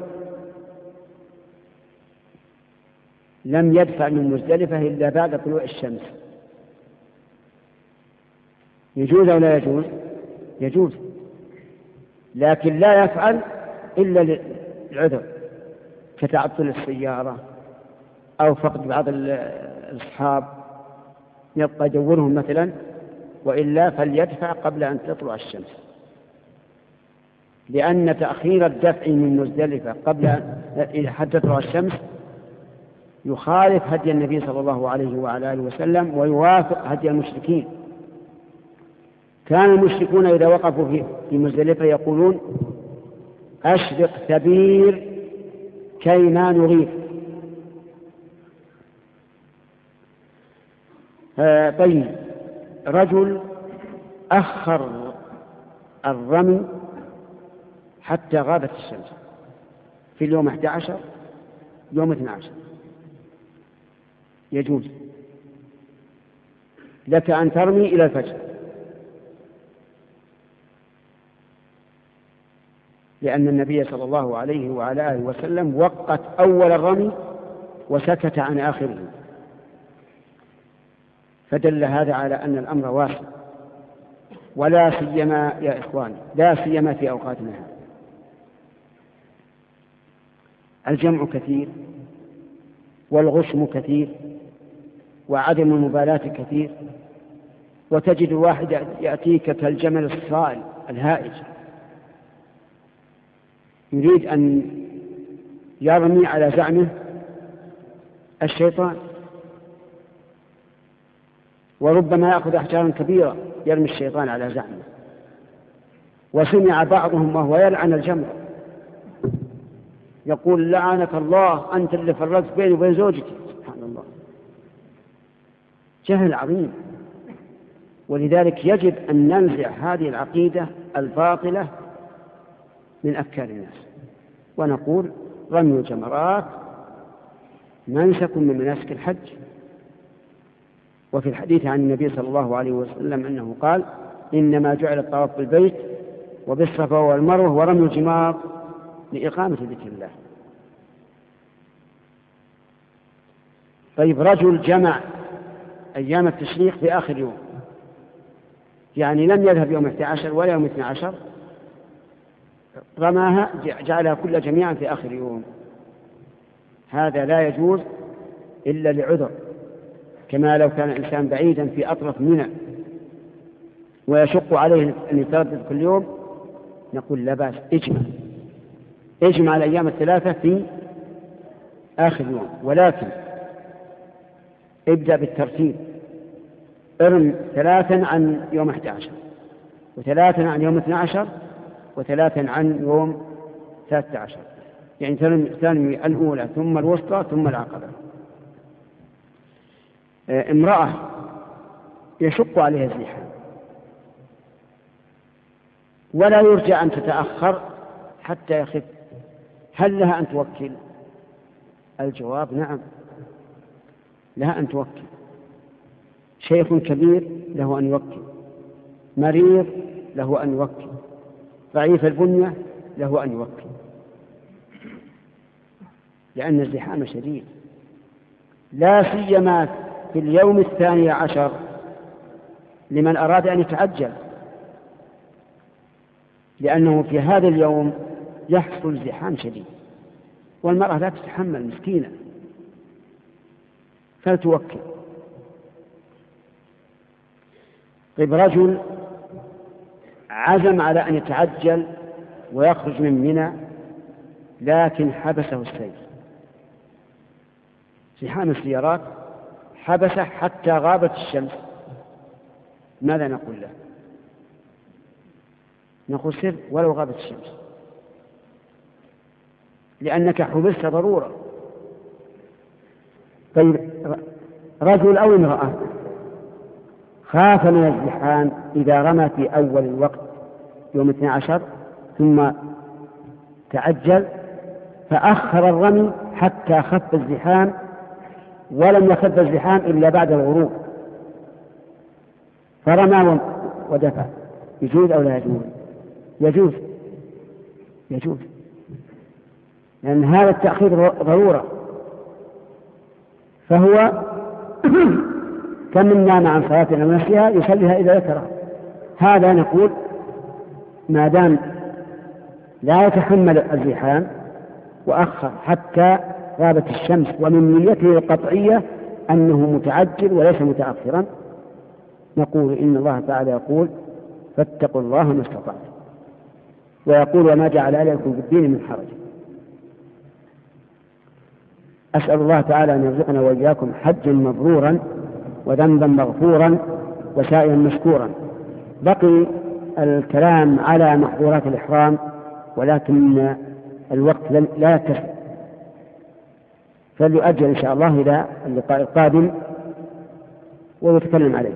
لم يدفع من مزدلفة إلا بعد طلوع الشمس، يجوز أو لا يجوز؟ يجوز، لكن لا يفعل إلا للعذر كتعطل السيارة أو فقد بعض الأصحاب يبقى يدورهم مثلا، وإلا فليدفع قبل أن تطلع الشمس، لأن تأخير الدفع من مزدلفة قبل أن حتى تطلع الشمس يخالف هدي النبي صلى الله عليه وعلى آله وسلم ويوافق هدي المشركين. كان المشركون إذا وقفوا في مزدلفة يقولون أشرق ثبير كي ما نغيث. آه طيب رجل أخر الرمي حتى غابت الشمس في اليوم أحد عشر يوم اثني عشر، يجوز لك أن ترمي إلى الفجر، لأن النبي صلى الله عليه وعلى آله وسلم وقت أول الرمي وسكت عن آخره، فدل هذا على أن الأمر واسع، ولا سيما يا إخوان لا سيما في أوقاتنا هذه الجمع كثير والغشم كثير وعدم المبالاة كثير، وتجد الواحد يأتيك كالجمل الصائل الهائج يريد أن يرمي على زعمه الشيطان، وربما يأخذ أحجارا كبيرة يرمي الشيطان على زعمه. وسمع بعضهم وهو يلعن الجمر يقول لعنك الله أنت اللي فرقت بيني وبين زوجتي. سبحان الله، جهل عظيم. ولذلك يجب أن ننزع هذه العقيدة الباطلة من أفكار الناس، ونقول رمي الجمرات منسك من مناسك الحج. وفي الحديث عن النبي صلى الله عليه وسلم أنه قال إنما جعل الطواف بالبيت وبالصفا والمروة ورمي الجمار لإقامة ذكر الله. طيب رجل جمع أيام التشريق في آخر يوم، يعني لم يذهب يوم احد عشر ولا يوم اثني عشر، رماها جعلها كل جميعا في آخر يوم، هذا لا يجوز إلا لعذر، كما لو كان الإنسان بعيدا في أطرف منى ويشق عليه أن يتردد كل يوم، نقول لا بأس، اجمع اجمع الأيام الثلاثة في آخر يوم، ولكن ابدأ بالترتيب، ارم ثلاثا عن يوم احد عشر وثلاثا عن يوم اثني عشر وثلاثا عن يوم ثلاثة عشر، يعني تنمي الأولى ثم الوسطى ثم العقبة. امرأة يشق عليها الزحام ولا يرجى أن تتأخر حتى يخف، هل لها أن توكل؟ الجواب نعم، لها أن توكل. شيخ كبير له أن يوكل، مريض له أن يوكل، ضعيف البنية له أن يوكل، لأن الزحام شديد، لا سيما في اليوم الثاني عشر لمن أراد أن يتعجل، لأنه في هذا اليوم يحصل زحام شديد والمرأة لا تتحمل مسكينة فلتوكل. طيب رجل عزم على أن يتعجل ويخرج من منى لكن حبسه السير، زحام السيارات حبسه حتى غابت الشمس، ماذا نقول له؟ نقول سر ولو غابت الشمس، لأنك حبست ضرورة. طيب رجل أو امرأة خاف من الزحام إذا رمى في أول الوقت يوم اثني عشر ثم تعجل فأخر الرمي حتى خف الزحام، ولم يخف الزحام إلا بعد الغروب، فرمى ودفع، يجوز أو لا يجوز؟ يجوز يجوز لأن هذا التأخير ضرورة. فهو كم من نام عن صلاة أو نسيها يصليها إذا ذكرها. هذا نقول ما دام لا يتحمل الزحام وأخر حتى غابت الشمس ومن نيته القطعية أنه متعجل وليس متأخرا، نقول إن الله تعالى يقول فاتقوا الله ما استطعتم، ويقول وما جعل عليكم في الدين من حرج. أسأل الله تعالى أن يرزقنا وإياكم حجا مبرورا وذنبا مغفورا وسائرا مشكورا. بقي الكلام على محظورات الإحرام ولكن الوقت لا يكفي، فليؤجل إن شاء الله إلى اللقاء القادم ونتكلم عليه.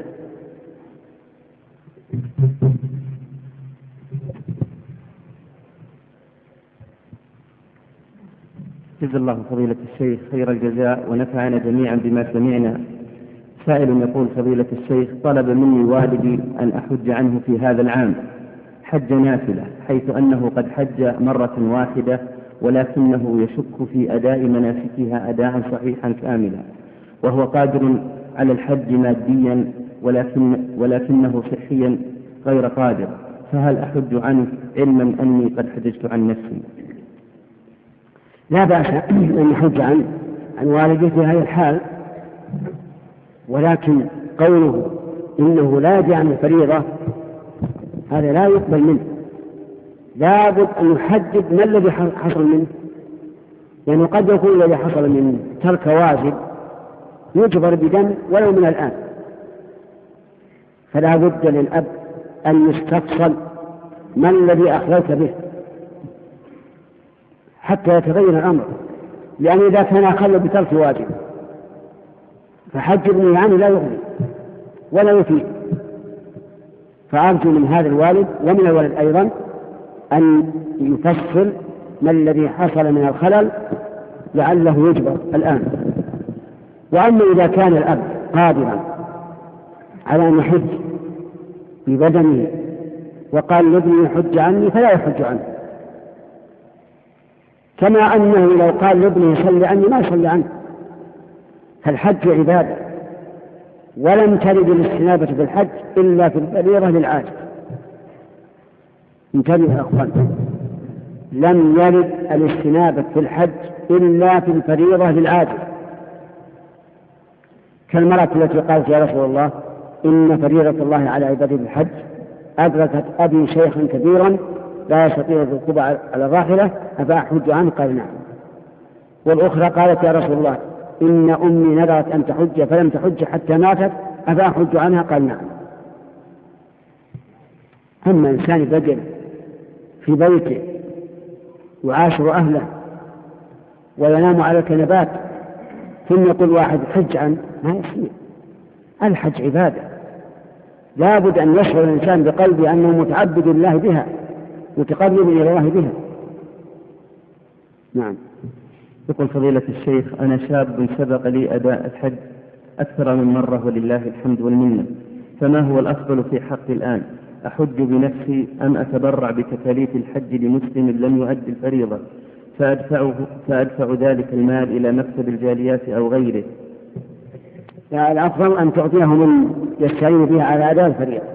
جزا الله فضيلة الشيخ خير الجزاء ونفعنا جميعا بما سمعنا. سائل يقول فضيلة الشيخ طلب مني والدي أن أحج عنه في هذا العام حج نافلة، حيث أنه قد حج مرة واحدة ولكنه يشك في أداء مناسكها أداء صحيحا كاملا، وهو قادر على الحج ماديا ولكن ولكنه صحيا غير قادر، فهل أحج عنه علما أني قد حججت عن نفسي؟
لا بأس أن يحج عن عن والده في هذه الحال، ولكن قوله إنه لا يجي عن الفريضة هذا لا يقبل منه. لا بد أن يحدد ما الذي حصل منه، لأنه يعني قد يكون الذي حصل منه ترك واجب يجبر بدم ولو من الآن، فلا بد للأب أن يستفصل ما الذي أخذت به حتى يتبين الأمر، لأن إذا كان أخذ بترك واجب فحج ابنه عنه لا يغني ولا يفيد. فأرجو من هذا الوالد ومن الولد أيضا أن يفصل ما الذي حصل من الخلل لعله يجبر الآن. وأما إذا كان الأب قادرا على أن يحج ببدنه وقال لابني يحج عني فلا يحج عنه، كما أنه لو قال لابني يصلي عني ما يصلي عنه. فالحج عبادة، ولم ترد الاستنابة في الحج إلا في الفريضة للعاجز. انتبه يا أخوان، لم يرد الاستنابة في الحج إلا في الفريضة للعاجز، كالمرأة التي قالت يا رسول الله إن فريضة الله على عباده بالحج أدركت أبي شيخا كبيرا لا يستطيع الركوب على الراحلة أفأحج عنه؟ قال نعم. والأخرى قالت يا رسول الله إن أمي نذرت أن تحج فلم تحج حتى ماتت أفأحج عنها؟ قال نعم. أما إنسان بدل في بيته يعاشر أهله وينام على الكنبات ثم يقول واحد حج عنه، ما يصير. الحج عبادة، لا بد أن يشعر الإنسان بقلبه أنه متعبد الله بها متقرب إلى الله بها. نعم.
يقول فضيلة الشيخ أنا شاب سبق لي أداء الحج أكثر من مرة ولله الحمد والمنة، فما هو الأفضل في حق الآن؟ أحج بنفسي أم أتبرع بتكاليف الحج لمسلم لم يؤدي الفريضة فأدفعه فأدفع ذلك المال إلى مكتب الجاليات أو غيره؟
يعني الأفضل أن تعطيه من يستعين بها على أداء الفريضة،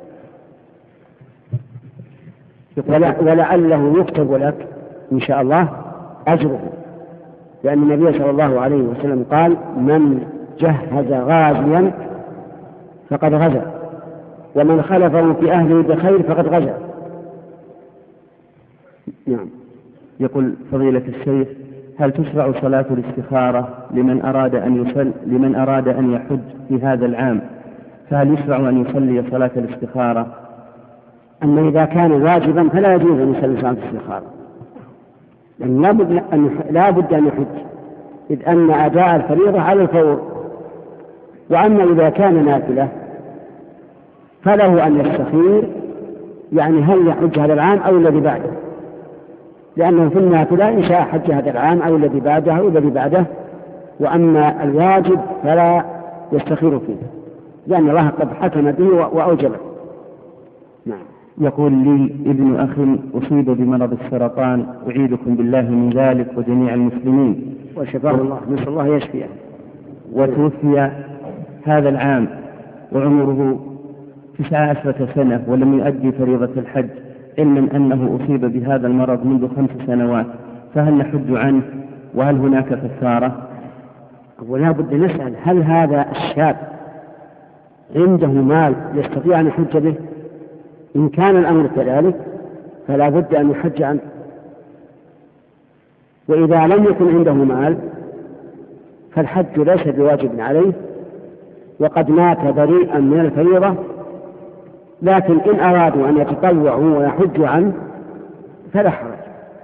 ولعله يكتب لك إن شاء الله أجره، لأن النبي صلى الله عليه وسلم قال من جهز غازيا فقد غزا ومن خلفه في أهله بخير فقد غزا.
نعم. يقول فضيلة الشيخ هل تشرع صلاة الاستخارة لمن أراد أن يصل لمن أراد أن يحج في هذا العام؟ فهل يشرع أن يصلي صلاة الاستخارة؟
أما إذا كان واجبا فلا يجوز أن يصلي صلاة الاستخارة، لأن لا بد أن لا بد أن يحج، إذ أن أداء الفريضة على الفور. وأما إذا كان نافلة فله أن يستخير، يعني هل يحج هذا العام أو الذي بعده، لأنه في النافلة إن شاء حج هذا العام أو الذي بعده أو الذي بعده. وأما الواجب فلا يستخير فيه، لأن الله قد حكم به وأوجبه. نعم.
يقول لي ابن أخ أصيب بمرض السرطان، أعيذكم بالله من ذلك وجميع المسلمين،
وشفاه الله، نسأل الله يشفيه.
وتوفي هذا العام وعمره تسع عشرة سنة ولم يؤدي فريضة الحج، علما أنه أصيب بهذا المرض منذ خمس سنوات، فهل نحج عنه وهل هناك كفارة؟
ولا بد نسأل، هل هذا الشاب عنده مال يستطيع أن يحج به؟ إن كان الأمر كذلك فلا بد أن يحج عنه، وإذا لم يكن عنده مال فالحج ليس بواجب عليه، وقد مات بريئا من الفريضة. لكن إن أرادوا أن يتطوعوا ويحجوا عنه فلا حرج.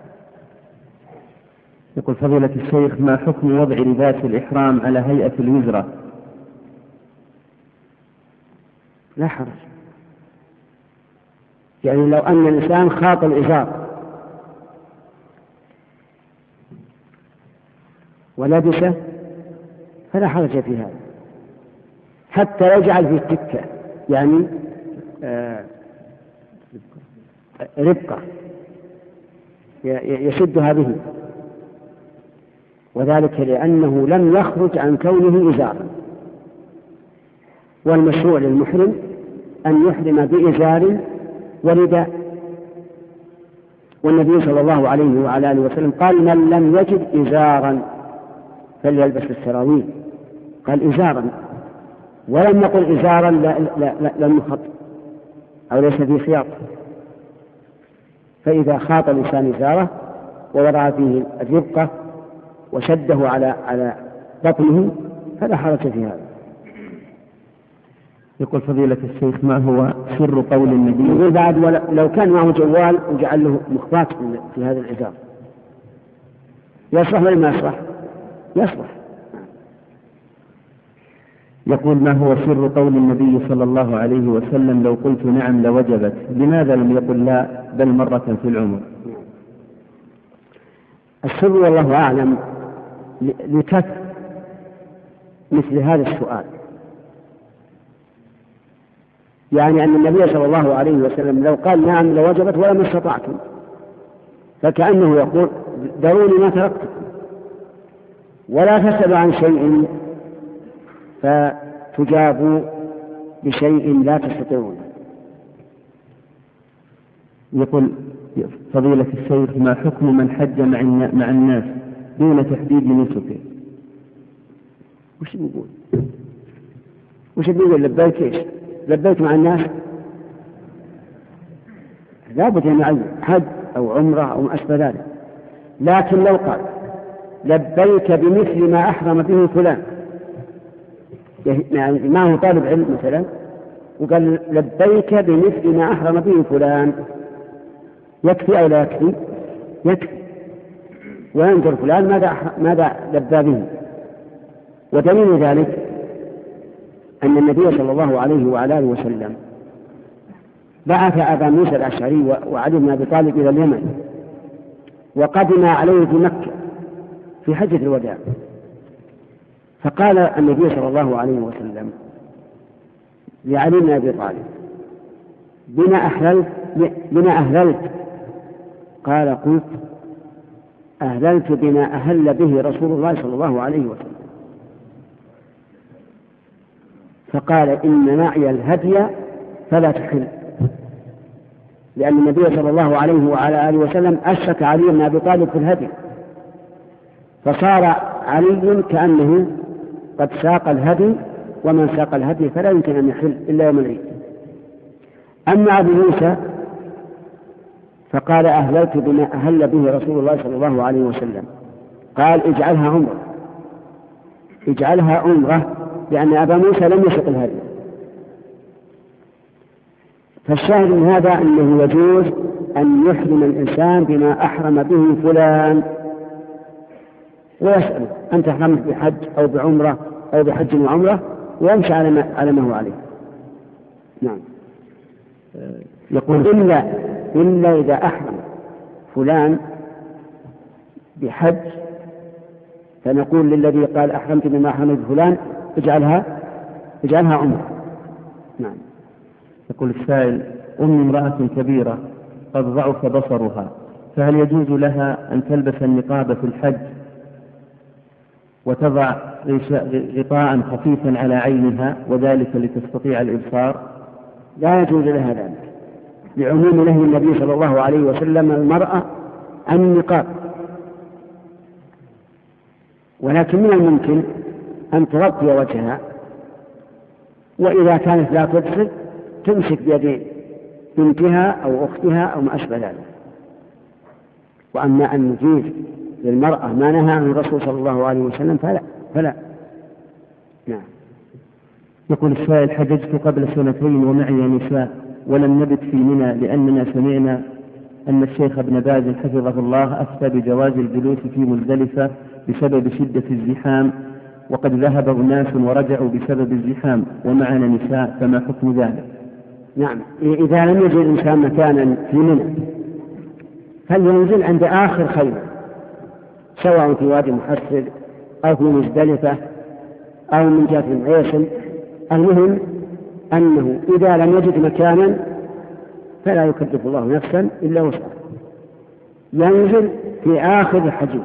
يقول فضيلة الشيخ: ما حكم وضع لباس الإحرام على هيئة الوزرة؟
لا حرج، يعني لو أن الإنسان خاط الإزار ولبسه فلا حرج في هذا، حتى لو جعل فيه تكة، يعني آه ربقة يشدها به، وذلك لأنه لم يخرج عن كونه إزارا. والمشروع للمحرم أن يحرم بإزار ورداء، والنبي صلى الله عليه وعلى آله وسلم قال: من لم يجد إزارا فليلبس السراويل. قال إزارا، ولم يقل إزارا لا لا لا لم يخط أو ليس فيه خياط. فإذا خاط الإنسان إزاره ووضع فيه الربقة وشده على على بطنه فلا حرج في هذا.
يقول فضيلة الشيخ: ما هو سر قول النبي؟
يقول بعد: لو كان معه جوال وجعل له مخبات في هذا الإزار يصلح ولا ما يصلح؟ يصلح.
يقول: ما هو سر قول النبي صلى الله عليه وسلم: لو قلت نعم لوجبت؟ لماذا لم يقل لا بل مرة في العمر؟
السر والله أعلم لكف مثل هذا السؤال، يعني أن النبي صلى الله عليه وسلم لو قال نعم لوجبت ولما استطعتم، فكأنه يقول: دعوني ما تركتكم، ولا تسأل عن شيء فتجابوا بشيء لا تستطيعون.
يقول فضيلة الشيخ: ما حكم من حج مع الناس دون تحديد نسكه؟
وش بيقول؟ وش بيقول؟ لبيك ايش؟ لبيك مع الناس؟ لا بد أن يعين حج أو عمرة أو ما أشبه ذلك. لكن لو قال: لبيك بمثل ما أحرم به فلان، يعني معه طالب علم مثلا وقال: لبيك بمثل ما أحرم به فلان، يكفي أو لا يكفي؟ يكفي، وينظر فلان ماذا ماذا لبى به. ودليل ذلك أن النبي صلى الله عليه وعلى آله وسلم بعث أبا موسى الأشعري وعلي بن أبي طالب إلى اليمن، وقدم عليه في مكة في حجة الوداع، فقال النبي صلى الله عليه وسلم لعلي بن أبي طالب: بما أهللت بما أهللت؟ قال: قلت أهللت بما أهل به رسول الله صلى الله عليه وسلم. فقال: إن معي الهدي فلا تحل، لأن النبي صلى الله عليه وعلى آله وسلم أشرك علي بن أبي طالب في الهدي، فصار علي كأنه قد ساق الهدي، ومن ساق الهدي فلا يمكن أن يحل إلا يوم العيد. أما أبو موسى فقال: أهللت بما أهل به رسول الله صلى الله عليه وسلم، قال اجعلها عمرة، اجعلها عمرة، لأن أبا موسى لم يسق الهدي. فالشاهد من هذا أنه يجوز أن يحرم الإنسان بما أحرم به فلان، ويسأل أنت أحرمت بحج أو بعمرة أو بحج وعمرة، ويمشي على ما, على ما هو عليه. نعم. يقول إلا, إلا إذا أحرم فلان بحج فنقول للذي قال أحرمت بما أحرمت فلان اجعلها اجعلها عمرة. نعم.
يقول السائل: أم امرأة كبيرة قد ضعف بصرها، فهل يجوز لها أن تلبس النقاب في الحج وتضع غطاء خفيفا على عينها وذلك لتستطيع الإبصار؟
لا يجوز لها ذلك، لعموم نهي النبي صلى الله عليه وسلم المرأة عن النقاب. ولكن من الممكن أن تغطي وجهها، وإذا كانت لا تبصر تمسك بيد بنتها أو أختها أو ما أشبه ذلك. وأما أن نجيز للمرأة ما نهى عن الرسول صلى الله عليه وسلم فلا فلا نعم.
يقول السائل: حججت قبل سنتين ومعي نساء ولم نبت في منى، لأننا سمعنا أن الشيخ ابن باز حفظه الله أفتى بجواز الجلوس في مزدلفة بسبب شدة الزحام، وقد ذهب أناس ورجعوا بسبب الزحام ومعنا نساء، فما حكم ذلك؟
نعم، إذا لم يجد الإنسان مكانا في منى فلينزل عند آخر خيمة، سواء في وادي محسر أو في مزدلفة أو من جهة العيسل. المهم أنه إذا لم يجد مكانا فلا يكلف الله نفسا إلا وسعها، ينزل في آخر الحجيج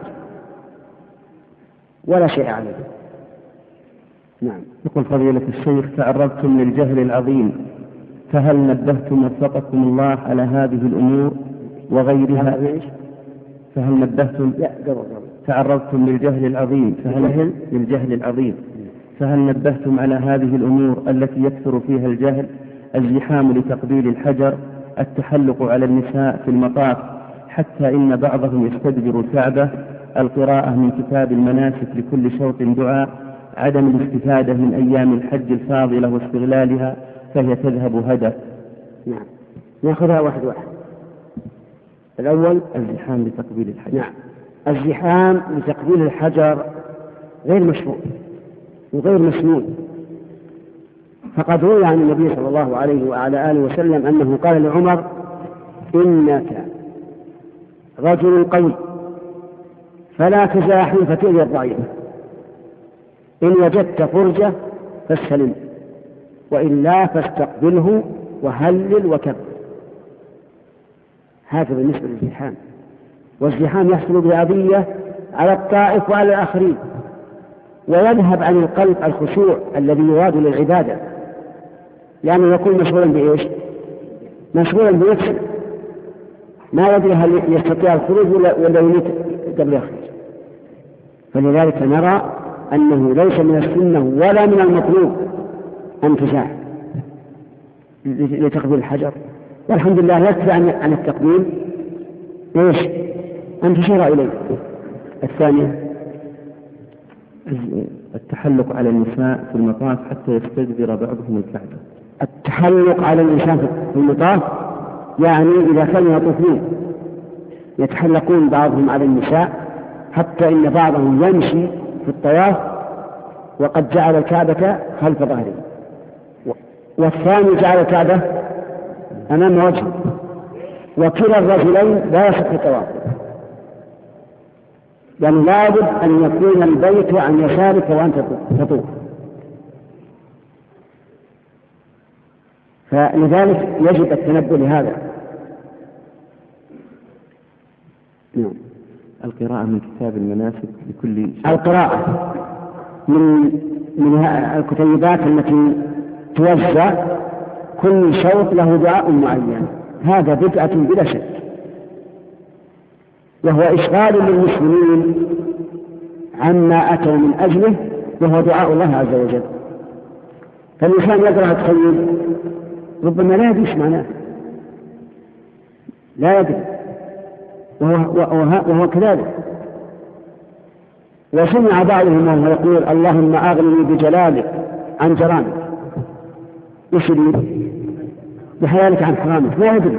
ولا شيء عليه. نعم.
يقول فضيلة الشيخ: تعرضتم للجهل العظيم، فهل نبهتم وفقكم الله على هذه الأمور وغيرها؟ فهل نبهتم؟
لا قبل
تعرضتم للجهل العظيم، فهل للجهل العظيم فهل نبهتم على هذه الأمور التي يكثر فيها الجهل؟ الزحام لتقبيل الحجر، التحلق على النساء في المطاف، حتى إن بعضهم يستدبر الكعبة، القراءة من كتاب المناسك لكل شوط دعاء، عدم الاستفادة من أيام الحج الفاضلة واستغلالها فهي تذهب هدر.
نعم، نأخذها واحد واحد. الأول
الزحام لتقبيل الحجر.
نعم، الزحام لتقبيل الحجر غير مشروع وغير مسنون، فقد روي عن النبي صلى الله عليه وعلى آله وسلم أنه قال لعمر: إنك رجل قوي فلا تزاحم فتؤذي الضعيف، إن وجدت فرجة فاستلم، وإلا فاستقبله وهلل وكبر. هذا بالنسبة للزحام. والزحام يحصل بأذية على الطائف وعلى الآخرين، ويذهب عن القلب الخشوع الذي يراد للعبادة، لأنه يكون مشغولا بإيش؟ مشغولا بنفسه، ما يدري هل يستطيع الخروج ولا يميت قبل يخرج. فلذلك نرى أنه ليس من السنة ولا من المطلوب أن تزاحم لتقبيل الحجر، والحمد لله يكفي عن التقبيل ايش؟ أن تشير إليه. الثانية
التحلق على النساء في المطاف حتى يستجبر بعضهم الكعبة.
التحلق على النساء في المطاف يعني إذا كانوا يطوفون يتحلقون بعضهم على النساء حتى إن بعضهم يمشي في الطواف وقد جعل الكعبة خلف ظهره، والثاني جعل الكعبة أمام وجهه، وكلا الرجلين لا يصح الطواف، يعني لابد أن يكون البيت عن يسارك وأنت تطوف. فلذلك يجب التنبه لهذا.
نعم. القراءة من كتاب المناسك لكل شيء.
القراءة من من الكتيبات التي توزع كل شوط له دعاء معين، هذا بدعة بلا شك، وهو إشغال للمسلمين عما أتوا من أجله، وهو دعاء الله عز وجل. فالإنسان يقرأ التخيل ربما لا يدري معناه، لا يدري، وهو, وهو, وهو كذلك. وسمع بعضهم وهو يقول اللهم أغنني بجلالك عن جرامك، وش يريد؟ بحلالك عن حرامك، ما يدري.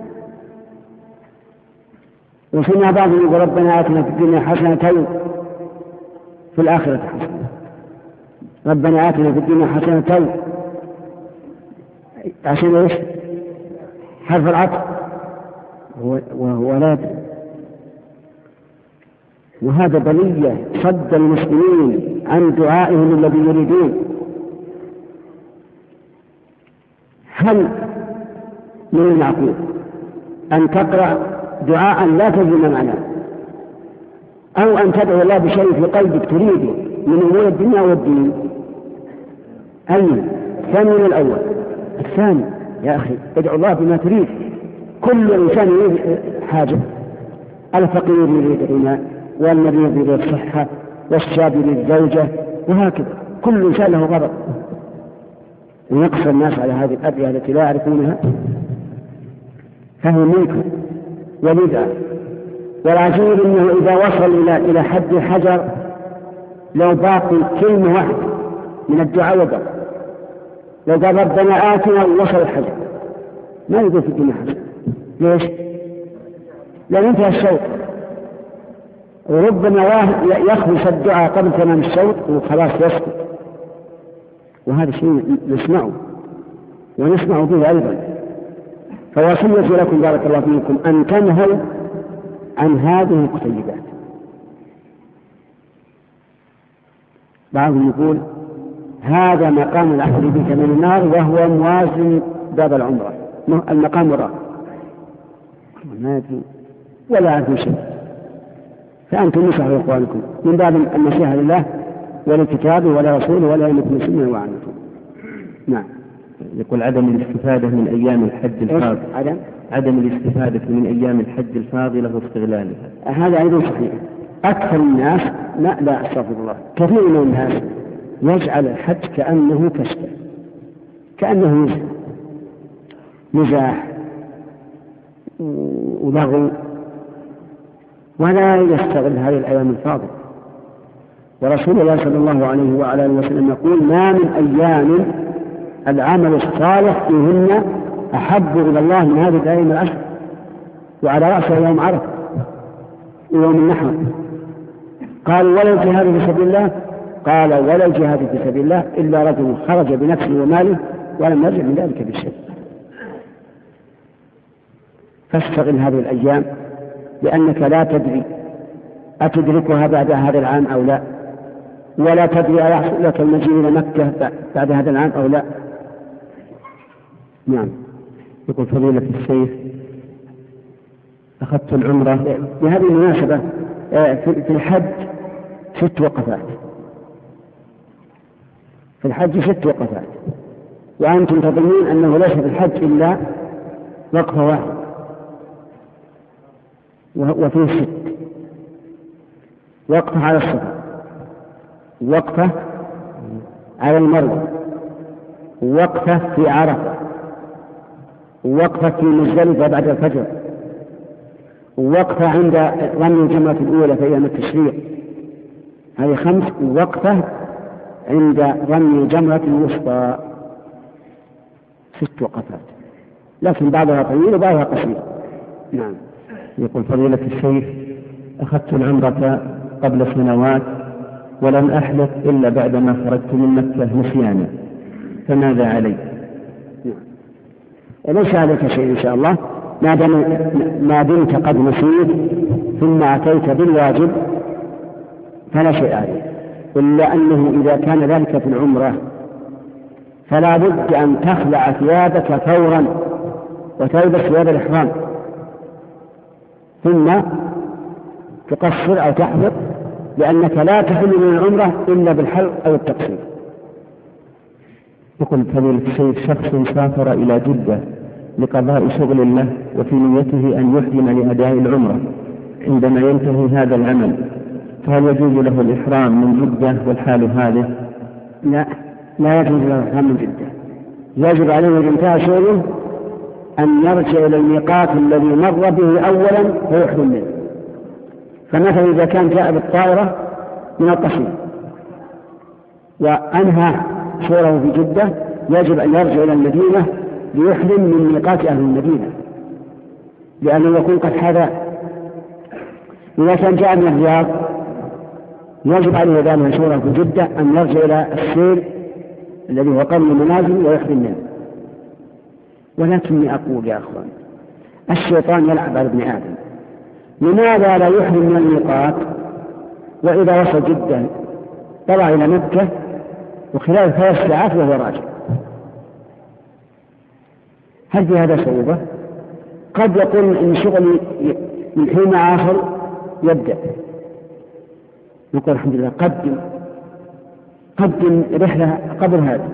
وسمع بعضهم يقول ربنا آتنا في الدنيا حسنة في الآخرة حسنة، ربنا آتنا في الدنيا حسنة عشان ايش؟ حرف العطف وهو لا يدري. وهذا بلية صد المسلمين عن دعائهم الذي يريدون. هل من المعقول أن تقرأ دعاء لا تدري ما معناه، أو أن تدعو الله بشيء في قلبك تريده من أمور الدنيا والدين؟ أي الثاني من الأول؟ الثاني يا أخي ادعو الله بما تريد. كل إنسان يريد حاجة، الفقير يريد غنى، والمريض يريد الصحة، والشاب يريد زوجة، وهكذا كل إنسان له غرض. ويقصر الناس على هذه الأدعية التي لا يعرفونها فهو منكر وبدعة. والعجيب أنه إذا وصل إلى إلى حد الحجر لو باقي كلمة واحدة من الدعاء وقف، لو قال ربنا آتنا ووصل الحجر ما يقول في الدنيا حجر. ليش؟ لأن انتهى الشوط، وربما يخلص الدعاء قبل تمام الشوط وخلاص يسقط. وهذا شيء نسمعه ونسمع به أيضا. فوصيتي لكم بارك الله فيكم أن تنهوا عن هذه الكتيبات. بعضهم يقول هذا مقام العهد بك من النار وهو موازن باب العمرة، المقام وراء ما يدري ولا يعرفون شيء. فأنتم نصحوا إخوانكم من باب النصيحة لله ولكتابه ولا رسوله ولا يمكن سنه وعنته. نعم.
يقول عدم الاستفادة من أيام الحج الفاضل،
عدم
عدم الاستفادة من أيام الحج الفاضلة واستغلالها.
هذا أيضا صحيح. أكثر الناس لا لا أستغفر الله، كثير من الناس يجعل الحج كأنه كسب، كأنه مزح مزاح ولغو، ولا يستغل هذه الأيام الفاضلة. ورسول الله صلى الله عليه وعلى اله وسلم يقول ما من أيام العمل الصالح فيهن أحب إلى الله من هذه الأيام العشر، وعلى رأسها يوم عرفة ويوم النحر. قال ولا الجهاد في سبيل الله؟ قال ولا الجهاد في سبيل الله إلا رجل خرج بنفسه وماله ولم يرجع من ذلك بشيء. فاستغل هذه الأيام لأنك لا تدري أتدركها بعد هذا العام أو لا، ولا تدري أيحصل لك المجيء إلى مكة بعد هذا العام أو لا. نعم.
يقول فضيلة الشيخ أخذت العمرة.
بهذه المناسبة في الحج ست وقفات، في الحج ست وقفات، وأنتم تظنون أنه ليس في الحج إلا وقفة واحدة، وفيه ست: وقفة على الصفا، وقفة على المروة، وقفة في عرفة، وقفة في مزدلفة بعد الفجر، وقفة عند رمي الجمرة الأولى في أيام التشريق، هذه خمس. وقفة عند رمي الجمرة الوسطى، ست وقفات، لكن بعضها طويل وبعضها قصير. نعم.
يقول فضيلة الشيخ أخذت العمرة قبل سنوات ولم أحلف إلا بعدما خرجت من مكة نسيانا، فماذا علي؟
ليس عليك شيء إن شاء الله، ما دام ما دمت قد نسيت ثم أتيت بالواجب فلا شيء عليك، إلا أنه إذا كان ذلك في العمرة فلا بد أن تخلع ثيابك فورا وتلبس ثياب الإحرام، ثم تقصر أو تحلق، لأنك لا تحل من العمرة إلا بالحلق أو التقصير.
يقول فضيلة الشيخ شخص سافر إلى جدة لقضاء شغل له وفي نيته أن يحرم لأداء العمرة، عندما ينتهي هذا العمل فهل يجوز له الإحرام من جدة والحال هذه؟
لا، لا يجوز له الإحرام من جدة. يجب عليه إذا انتهى شغله أن يرجع إلى الميقات الذي مر به أولا فيحرم منه. فمثلا إذا كان جاء بالطائرة من القصير وأنهى شوره في جدة يجب أن يرجع إلى المدينة ليحرم من ميقات أهل المدينة، لأنه يكون قد حذا. إذا كان جاء من الرياض يجب عليه إذا أنهى شوره في جدة أن يرجع إلى السير الذي هو قبل المنازل ويحرم منه. ولكني أقول يا أخوان، الشيطان يلعب على ابن آدم، لماذا لا يحرم من الميقات وإذا وصل جدة طلع إلى مكة وخلال ثلاث ساعات وهو راجع؟ هل في هذا صعوبة؟ قد يقول إن شغلي من حين آخر يبدأ، نقول الحمد لله قدم قدم رحلة قبل هذا.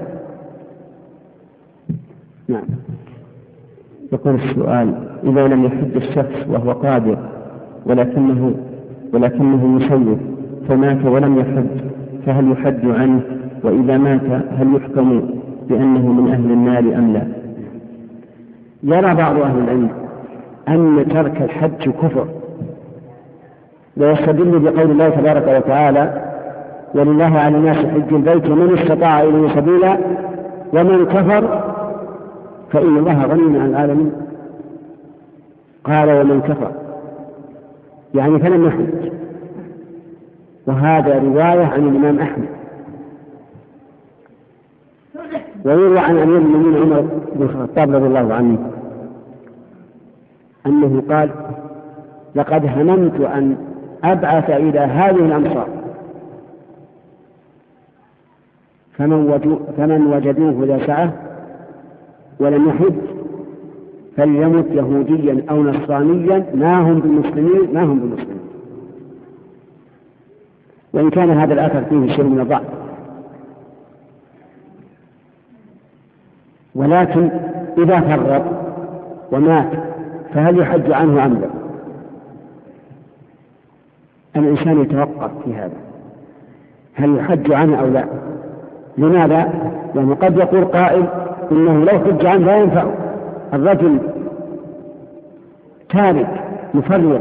نعم.
يقول السؤال: إذا لم يحج الشخص وهو قادر ولكنه ولكنه مسوف فمات ولم يحج، فهل يحج عنه؟ وإذا مات هل يحكم بأنه من أهل النار أم لا؟
يرى بعض أهل العلم أن ترك الحج كفر، ويستدل بقول الله تبارك وتعالى: ولله على الناس حج البيت ومن استطاع إليه سبيلا ومن كفر فإن الله غني عن العالمين. قال ومن كفر يعني فلم يحج، وهذا رواية عن الإمام أحمد. ويروى عن أمير المؤمنين عمر بن الخطاب رضي الله عنه أنه قال: لقد هممت أن أبعث إلى هذه الأمصار فمن وجدوه ذا سعة ولم يحج فليمت يهوديا أو نصرانيا ما هم بالمسلمين ما هم بالمسلمين. وإن كان هذا الأثر فيه شيء من الضعف، ولكن إذا فرط ومات فهل يحج عنه أم لا؟ الإنسان يتوقف في هذا، هل يحج عنه أو لا؟ لماذا؟ لأنه قد يقول قائل إنه لو حج عنه لا ينفع، الرجل تارك مفرط،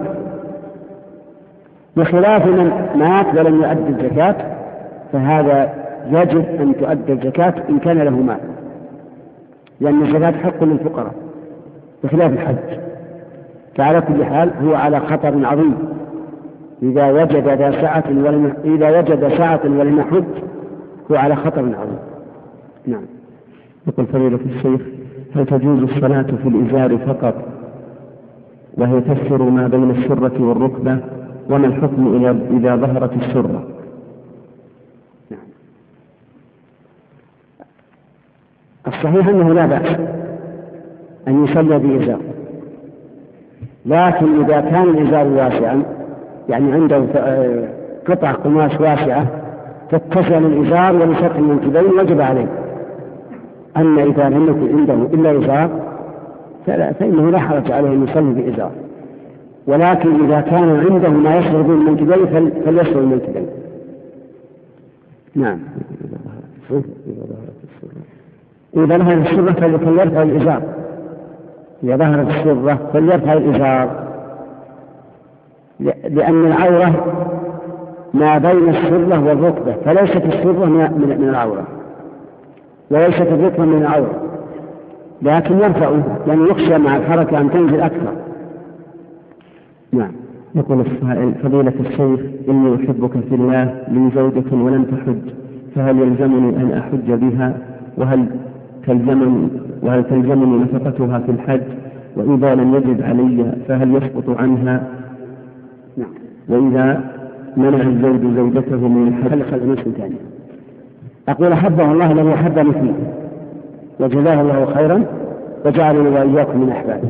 بخلاف من مات ولم يؤدي الزكاة فهذا يجب أن تؤدي الزكاة إن كان له مال، لأن الزكاة حق للفقراء بخلاف الحج. فعلى كل حال هو على خطر عظيم إذا وجد ذا سعة ولم إذا وجد سعة ولم يحج، هو على خطر عظيم. نعم.
يقول فضيلة الشيخ: هل تجوز الصلاة في الإزار فقط وهي تستر ما بين السرة والركبة؟ وما الحكم إذا ظهرت السرة؟
نعم. الصحيح أنه لا بأس أن يصلي بإزار، لكن إذا كان الإزار واسعا يعني عنده قطع قماش واسعة تتسع للإزار ولسطح المنكبين وجب عليه. أما إذا لم يكن عنده إلا إزار فإنه لا حرج عليه أن يصلي بإزار، ولكن إذا كان عنده ما يشعر به المنكبين فليشعر المنكبين. نعم. إذا ظهرت السرة فليرفع الإزار، إذا ظهرت السرة فليرفع الإزار، لأن العورة ما بين السرة والركبة، فليست السرة من العورة وليست الركبة من العورة، لكن يرفعه لأنه يخشى مع الحركة أن تنزل أكثر. نعم.
يقول السائل: فضيلة الشيخ، إني أحبك في الله لي زوجة ولم تحج، فهل يلزمني أن أحج بها؟ وهل تلزمني وهل تلزمني نفقتها في الحج؟ وإذا لم يجد علي فهل يسقط عنها؟
نعم.
وإذا منع الزوج زوجته من الحج؟
خلق نفسه ثاني. أقول: أحبه الله الذي أحبني فيه وجزاه الله خيرا وجعلني وإياكم من أحبابه.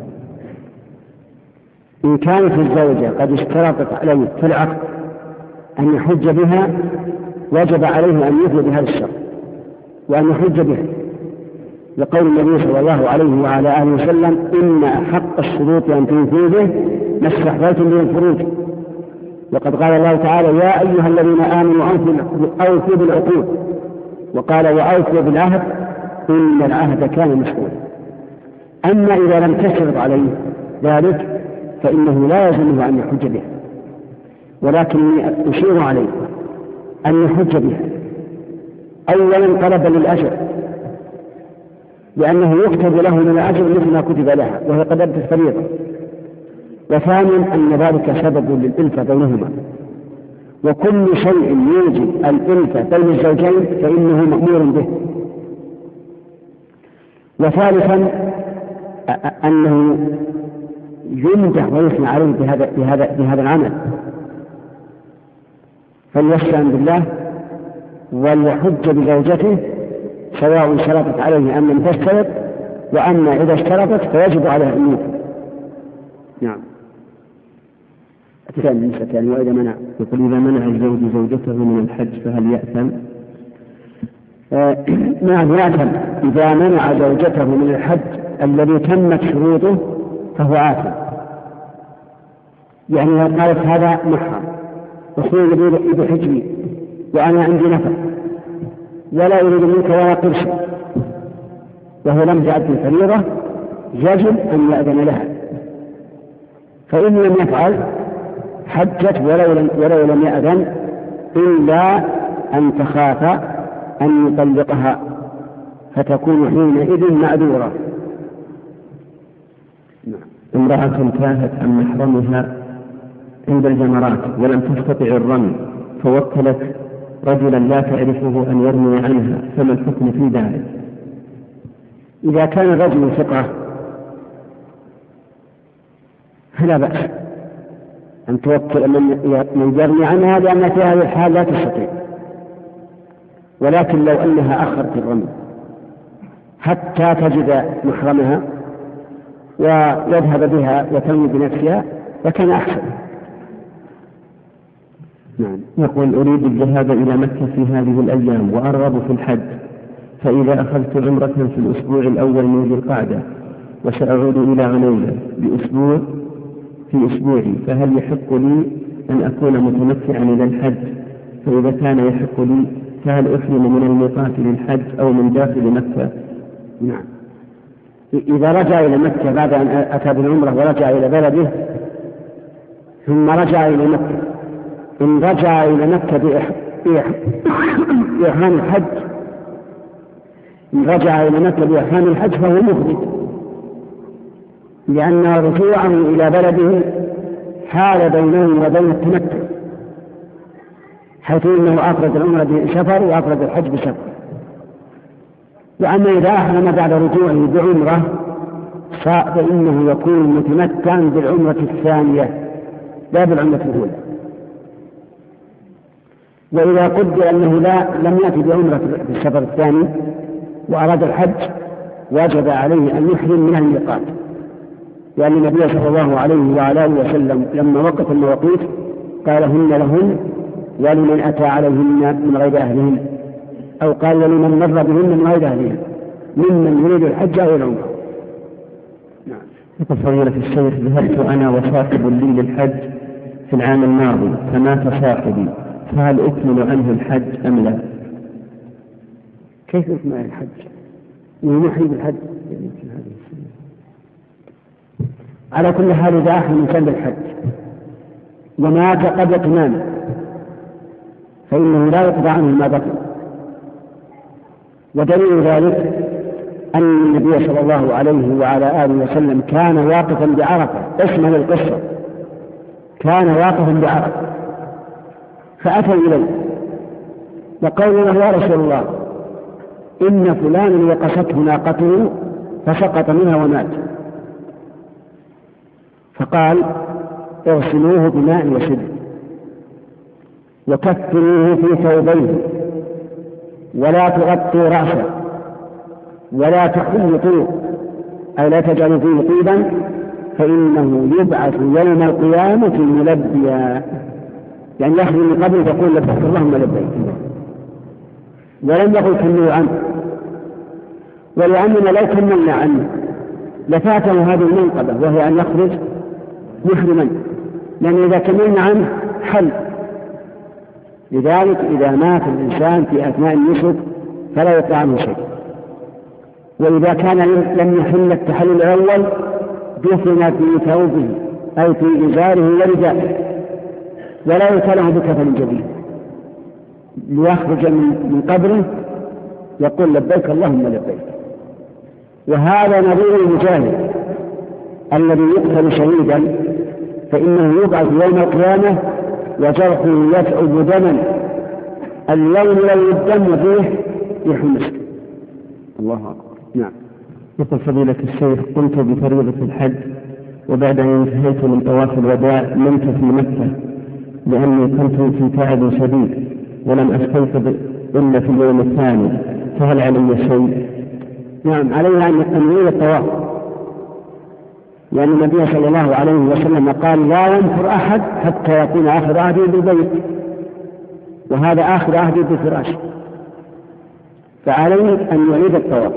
إن كانت الزوجة قد اشترطت عليه في العقد أن يحج بها وجب عليه أن يفي بهذا الشرط وأن يحج بها، لقول النبي صلى الله عليه وعلى آله وسلم: إن أحق الشروط أن تنفوا به ما استحللتم به الفروج. وقد قال الله تعالى: يا أيها الذين آمنوا أوفوا بالعقود، وقال: وأوفوا بالعهد إن العهد كان مسؤولا. أما إذا لم تشرط عليه ذلك فإنه لا يلزمه أن يحج به، ولكني أشير عليه أن يحج بها. أولا طلبا للأجر، لأنه يكتب له من الأجر مثل ما كتب لها وهي قد أدت الفريضة. وثانيا أن ذلك سبب للألفة بينهما، وكل شيء يوجب الألفة بين الزوجين فإنه مأمور به. وثالثا أنه يمدح ويثنى عليه بهذا, بهذا, بهذا العمل، فليستعن بالله وليحج بزوجته سواء شرطت عليه أم لم تشترط، وأما إذا اشترطت فيجب عليه أن يوفي. نعم. الثاني الثاني وإذا منع
يقول إذا منع الزوج زوجته من الحج فهل يأثم؟
آه نعم يأثم. إذا منع زوجته من الحج الذي تمت شروطه فهو آثم. يعني قالت هذا محرم أخوي يريد حجبي وأنا عندي نفر ولا يريد منك ولا قرش وهو لم يؤدي الفريضة، يجب أن يأذن لها، فإن لم يفعل حجت ولو لم, ولو لم يأذن إلا أن تخاف أن يطلقها فتكون حينئذ معذورة.
امرأة تاهت عن محرمها عند الجمرات ولم تستطع الرمي فوكلت رجلا لا تعرفه أن يرمي عنها، فما الحكم في ذلك؟
إذا كان الرجل ثقة فلا بأس أن توكل من يرمي عنها، لأن في هذه الحال لا تستطيع. ولكن لو أنها أخرت الرمي حتى تجد محرمها ويذهب بها وترمي بنفسها فكان أحسن.
نعم. يقول أريد الذهاب إلى مكة في هذه الأيام وأرغب في الحج، فإذا أخذت عمرة في الأسبوع الأول من ذي القعدة وسأعود إلى عنيزة بأسبوع في أسبوعي، فهل يحق لي أن أكون متمتعا إلى الحج؟ فإذا كان يحق لي فهل أحرم من الميقات للحج أو من داخل مكة؟
نعم. إذا رجع إلى مكة بعد أن أتى بالعمرة ورجع إلى بلده ثم رجع إلى مكة، إن رجع إلى مكة بإحرام الحج إن رجع إلى مكة بإحرام الحج فهو مفرد، لأن رجوعه إلى بلده حال بينه وبين التمتع، حيث إنه أفرد العمرة بسفر وأفرد الحج بسفر. وأما إذا أحرم بعد رجوعه بعمرة فإنه يكون متمتعا بالعمرة الثانية لا بالعمرة الأولى. وإذا قدر أنه لا لم يأتي بعمرة في السفر الثاني وأراد الحج وجب عليه أن يحرم من الميقات، لأن النبي صلى الله عليه وعلى آله وسلم لما وقف المواقيت قال هن لهن ولمن أتى عليهن من غير أهلهن، أو قال ولمن مر بهن من غير أهلهن ممن يريد الحج أو العمرة.
نعم. يقول فضيلة الشيخ ذهبت أنا وصاحب لي للحج في العام الماضي فمات صاحبي، فهل أكمل عنه الحج أم لا؟
كيف يكمل الحج؟ ونحيي بالحج على كل حال. إذا أحرم الإنسان بالحج ومات قبل إتمامه فإنه لا يقضى عنه ما بقي. ودليل ذلك أن النبي صلى الله عليه وعلى آله وسلم كان واقفا بعرفة، اسمه القصة، كان واقفا بعرفة فأتوا إليه وقالوا له يا رسول الله إن فلانا وقصته ناقته فسقط منها ومات، فقال اغسلوه بماء وسدر وكفروه في ثوبين ولا تغطوا رأسه ولا تخلطوا أي لا تجعلوا فيه طيبا فإنه يبعث يوم القيامة ملبيا، يعني يخرج من قبل تقول لبيك اللهم لبيك، ولم يقل كملوا عنه. ولأننا لو كملنا عنه لفاته هذه المنقبة وهي أن يخرج محرما، لأن إذا كملنا عنه حل. لذلك إذا مات الإنسان في أثناء النسك فلا يطلع عنه شيء، وإذا كان لم يحل التحلل الأول دفن في ثوبه أي في إزاره وردائه ولا يتله بكفن جديد، ليخرج من قبره يقول لبيك اللهم لبيك. وهذا نظير المجاهد الذي يقتل شهيدا فإنه يبعث يوم القيامة وجرحه يثعب دما اليوم الذي الدم فيه ريح المسك. الله أكبر. نعم.
يقول فضيلة الشيخ قلت بفريضة الحج وبعد أن انتهيت من طواف الوداع نمت في مكة لأني كنت في تعب شديد ولم أستيقظ إلا في اليوم الثاني، فهل علي شيء؟
نعم، عليه أن يعيد الطواف، لأن النبي صلى الله عليه وسلم قال لا ينفر أحد حتى يكون آخر عهده بالبيت، وهذا آخر عهده بالفراش، فعليه أن يعيد الطواف.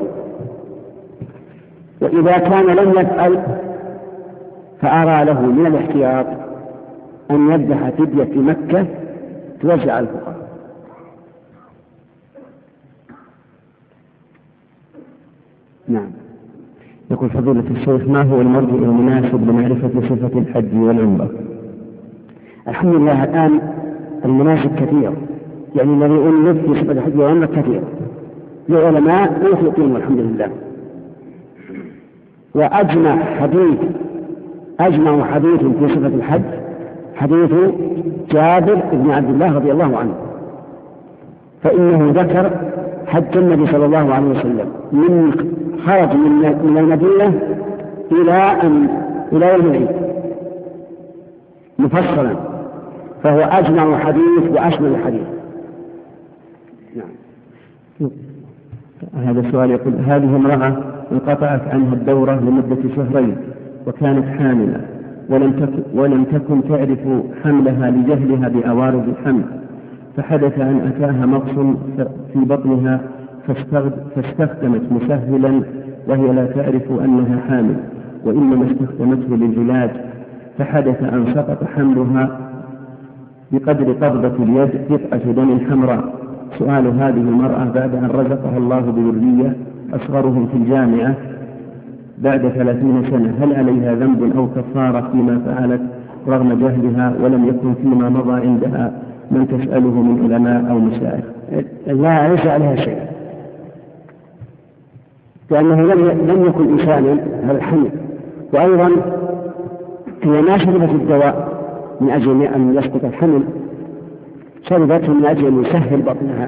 وإذا كان لم يفعل فأرى له من الاحتياط أن يذبح فدية في مكة توزع على الفقراء. نعم.
يقول فضيلة الشيخ ما هو المرجع المناسب لمعرفة صفة الحج والعمرة؟
الحمد لله الآن المناسب كثير، يعني الذي ألف في صفة الحج والعمرة كثير، العلماء موثوقين والحمد لله. وأجمع حديث أجمع حديث في صفة الحج حديث جابر بن عبد الله رضي الله عنه، فإنه ذكر حج النبي صلى الله عليه وسلم من خرج من المدينة إلى أن إلى يوم العيد مفصلا، فهو أجمع حديث وأشمل حديث.
نعم. هذا السؤال يقول هذه امرأة انقطعت عنها الدورة لمدة شهرين وكانت حاملة ولم تكن, ولم تكن تعرف حملها لجهلها بعوارض الحمل، فحدث أن أتاها مقص في بطنها فاستخدمت مسهلا وهي لا تعرف أنها حامل وإنما استخدمته للعلاج، فحدث أن سقط حملها بقدر قبضة اليد قطعة دم حمراء. سؤال هذه المرأة بعد أن رزقها الله بذرية أصغرهم في الجامعة بعد ثلاثين سنة، هل عليها ذنب أو كفارة فيما فعلت رغم جهلها ولم يكن فيما مضى عندها من تسأله من علماء أو مشايخ؟
لا، ليس عليها شيء، لأنه لم يكن إنسانا هذا الحمل، وأيضا هي ما شربت الدواء من أجل أن يسقط الحمل، شربته من أجل أن يسهل بطنها،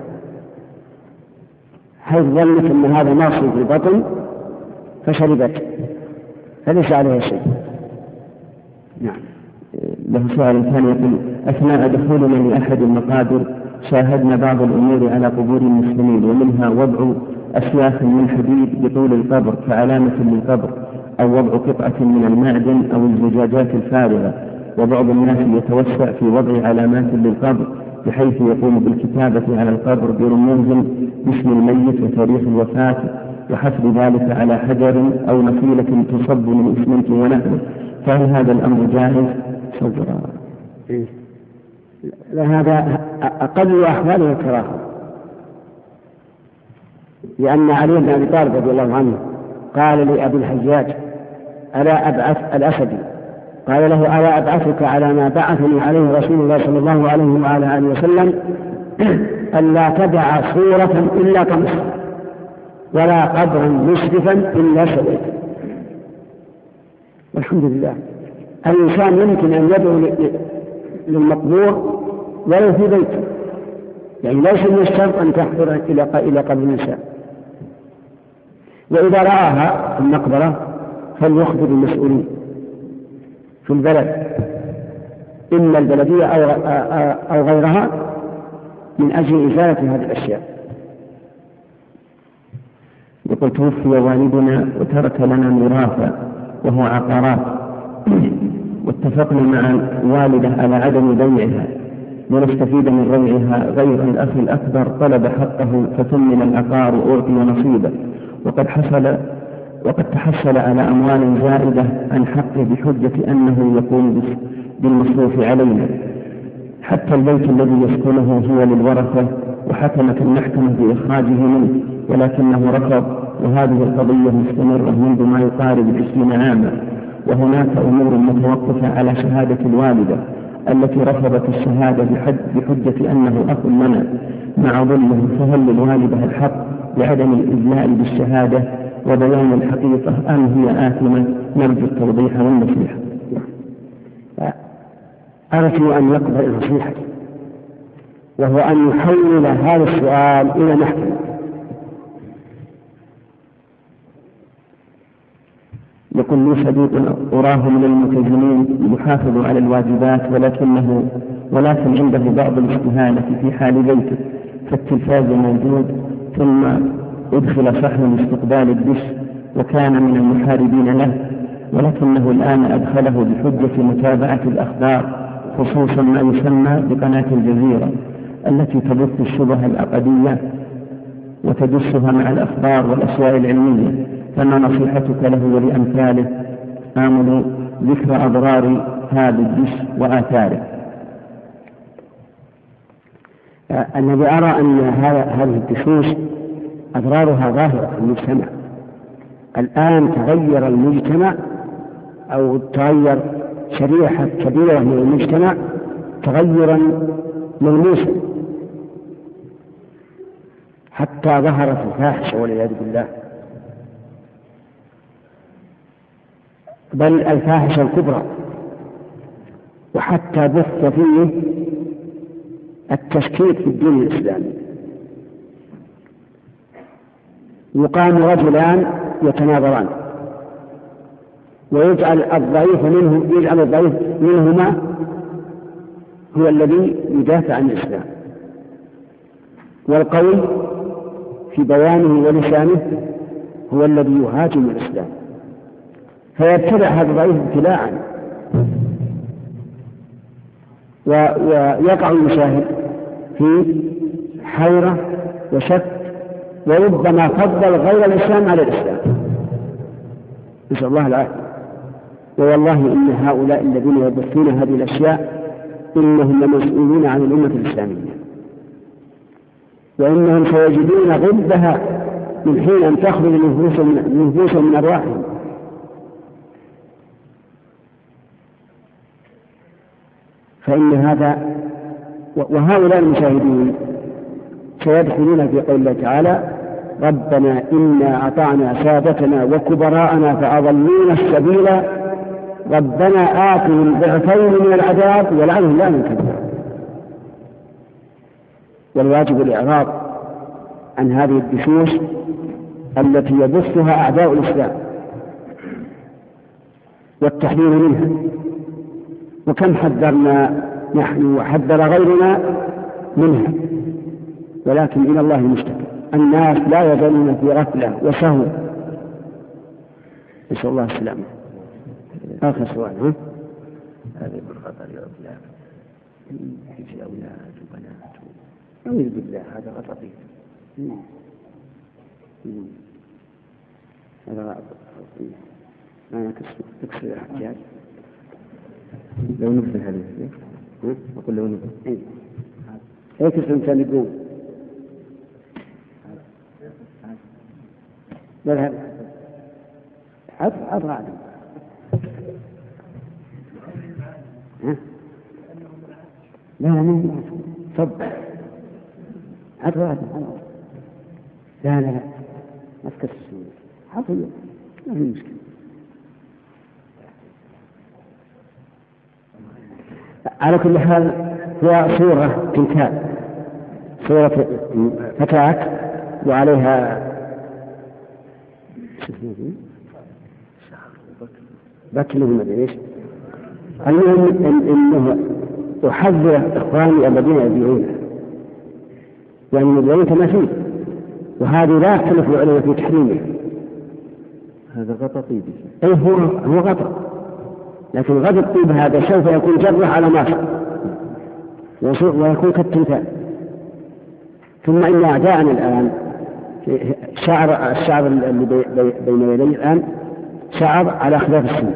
حيث ظنت أن هذا ناصب في البطن فشربت، فليس عليها شيء. نعم.
له سؤال ثاني يقول أثناء دخولنا لأحد المقابر شاهدنا بعض الأمور على قبور المسلمين، ومنها وضع أسياخ من حديد بطول القبر كعلامة للقبر، أو وضع قطعة من المعدن أو الزجاجات الفارغة، وبعض الناس يتوسع في وضع علامات للقبر بحيث يقوم بالكتابة على القبر برموز باسم الميت وتاريخ الوفاة وحفر ذلك على حجر أو نخيلة تصب من إسمنت ونحوه، فهل هذا الأمر جائز؟ صدرا.
لا، هذا أقل أحواله الكراهة، لأن علي بن أبي طالب رضي الله عنه قال لأبي الحجاج ألا أبعث الأسدي قال له ألا أبعثك على ما بعثني عليه رسول الله صلى الله عليه وعلى آله وسلم ألا تدع صورة إلا طمسها ولا قبرا مشرفا إلا سويت. والحمد لله الإنسان يمكن أن يدعو للمقبور ولو في بيته، يعني ليس من الشرط أن تحضر إلى قبر الإنسان، وإذا رآها في المقبرة فليخبر المسؤولين في البلد إما البلدية أو غيرها من أجل إزالة هذه الأشياء.
يقول توفي والدنا وترك لنا ميراثا وهو عقارات، واتفقنا مع الوالدة على عدم بيعها ونستفيد من بيعها، غير الأخ الأكبر طلب حقه فثمن العقار وأعطي نصيبه، وقد حصل وقد تحصل على أموال زائدة عن حقه بحجة أنه يقوم بالمصروف علينا، حتى البيت الذي يسكنه هو للورثة، وحكمت المحكمة بإخراجه منه ولكنه رفض، وهذه القضية مستمرة منذ ما يقارب عشرين عاما، وهناك أمور متوقفة على شهادة الوالدة، التي رفضت الشهادة بحجة أنه أخ لنا مع ظلمه، فهل للوالدة الحق لعدم الإدلاء بالشهادة وبيان الحقيقة أم هي آثمة؟ نرجو التوضيح والنصيحة.
أرجو أن يقبل النصيحة، وهو أن يحول هذا السؤال إلى محكمة.
يقول لي صديق أراه من الملتزمين يحافظ على الواجبات ولكنه ولكن عنده بعض الاستهانة في حال بيته، فالتلفاز موجود، ثم أدخل صحن لاستقبال الدش وكان من المحاربين له، ولكنه الآن أدخله بحجة متابعة الأخبار، خصوصا ما يسمى بقناة الجزيرة التي تبث الشبه العقدية وتدسها مع الأخبار والأشياء العلمية، فما نصيحتك له ولأمثاله؟ آمل ذكر أضرار هذا الدش وآثاره.
الذي أرى أن هذه الدشوش أضرارها ظاهرة في المجتمع. الآن تغير المجتمع أو تغير شريحة كبيرة من المجتمع تغيرا ملموسا، حتى ظهرت الفاحشة والعياذ بالله، بل الفاحشة الكبرى، وحتى بث فيه التشكيك في الدين الإسلامي. يقام رجلان يتناظران ويجعل الضعيف منه يجعل الضعيف منهما هو الذي يدافع عن الإسلام، والقوي في بيانه ولسانه هو الذي يهاجم الإسلام، فيبتلع هذا الضعيف ابتلاعا، ويقع المشاهد في حيرة وشك، وربما فضل غير الإسلام على الإسلام، نسأل الله العافية. ووالله إن هؤلاء الذين يبثون هذه الأشياء إنهم لمسؤولون عن الأمة الإسلامية، وإنهم سيجدون غلبها من حين أن تخرج نفوسهم من أرواحهم. فإن هذا وهؤلاء المشاهدين سيدخلون في قول الله تعالى: ربنا إنا أطعنا سادتنا وكبراءنا فأضلونا السبيل ربنا آتهم ضعفين من العذاب ولعنهم لعنا كبيرا. والواجب الإعراض عن هذه الدشوش التي يبثها أعداء الإسلام والتحذير منها. وكم حذرنا نحن وحذر غيرنا منها، ولكن إلى الله المشتكى. الناس لا يزالون في غفلة وسهو، نسأل الله السلامة. آخر سؤال. ها؟
هذا بالخطر يا أولاد في أولاد وبنات.
أعوذ بالله، هذا غططي. هذا غططي. أنا تكسر الحجاج.
لو نبذل هذا الشيء أقول لو نبذل
إيه هيك الإنسان يقول بل هذا عطر عطر عدم ها لا لا ما صب عطر عدم لا لا لا ما تكسر عطر ما في مشكلة. على كل حال هو صورة تمثال، صورة فتاة وعليها بكل من ايش. المهم انه احذر اخواني الذين يبيعونه، يعني يبيعون تماثيل، وهذه لا يختلف العلماء في تحريمها.
هذا غطا طيب.
اي هو هو غطا، لكن غد الطيب هذا سوف يكون جرح على ماصر ويكون كالتمثال. ثم إن أعداءنا الآن شعر الشعر اللي بين يدي الآن شعر على خلاف السنة،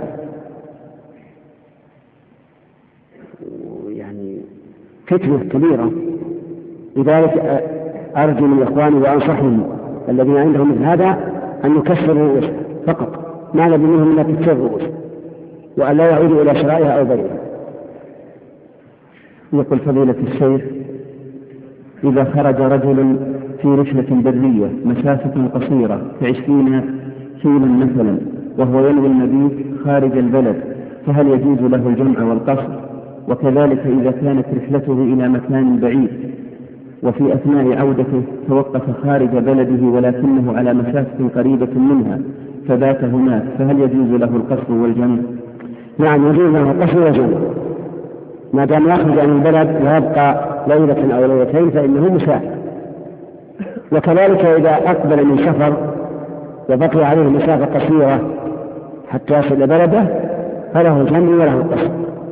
يعني فتنة كبيرة. لذلك أرجو من إخواني وأنصحهم الذين عندهم مثل هذا أن يكسروا الرؤوس فقط، ما نبي منهم إلا تكسر الرؤوس، وأن لا يعودوا إلى شرائها أو بيعها.
يقول فضيلة الشيخ: إذا خرج رجل في رحلة برية مسافة قصيرة كعشرين كيلا مثلا وهو ينوي المبيت خارج البلد، فهل يجوز له الجمع والقصر؟ وكذلك إذا كانت رحلته إلى مكان بعيد وفي أثناء عودته توقف خارج بلده ولكنه على مسافة قريبة منها فبات هناك، فهل يجوز له القصر والجمع؟
نعم يجوز له القصر والجمع ما دام يخرج عن البلد ويبقى ليلة أو ليلتين فإنه مسافر. وكذلك إذا أقبل من سفر وبقي عليه مسافة قصيرة حتى يصل بلده فله الجمع وله القصر،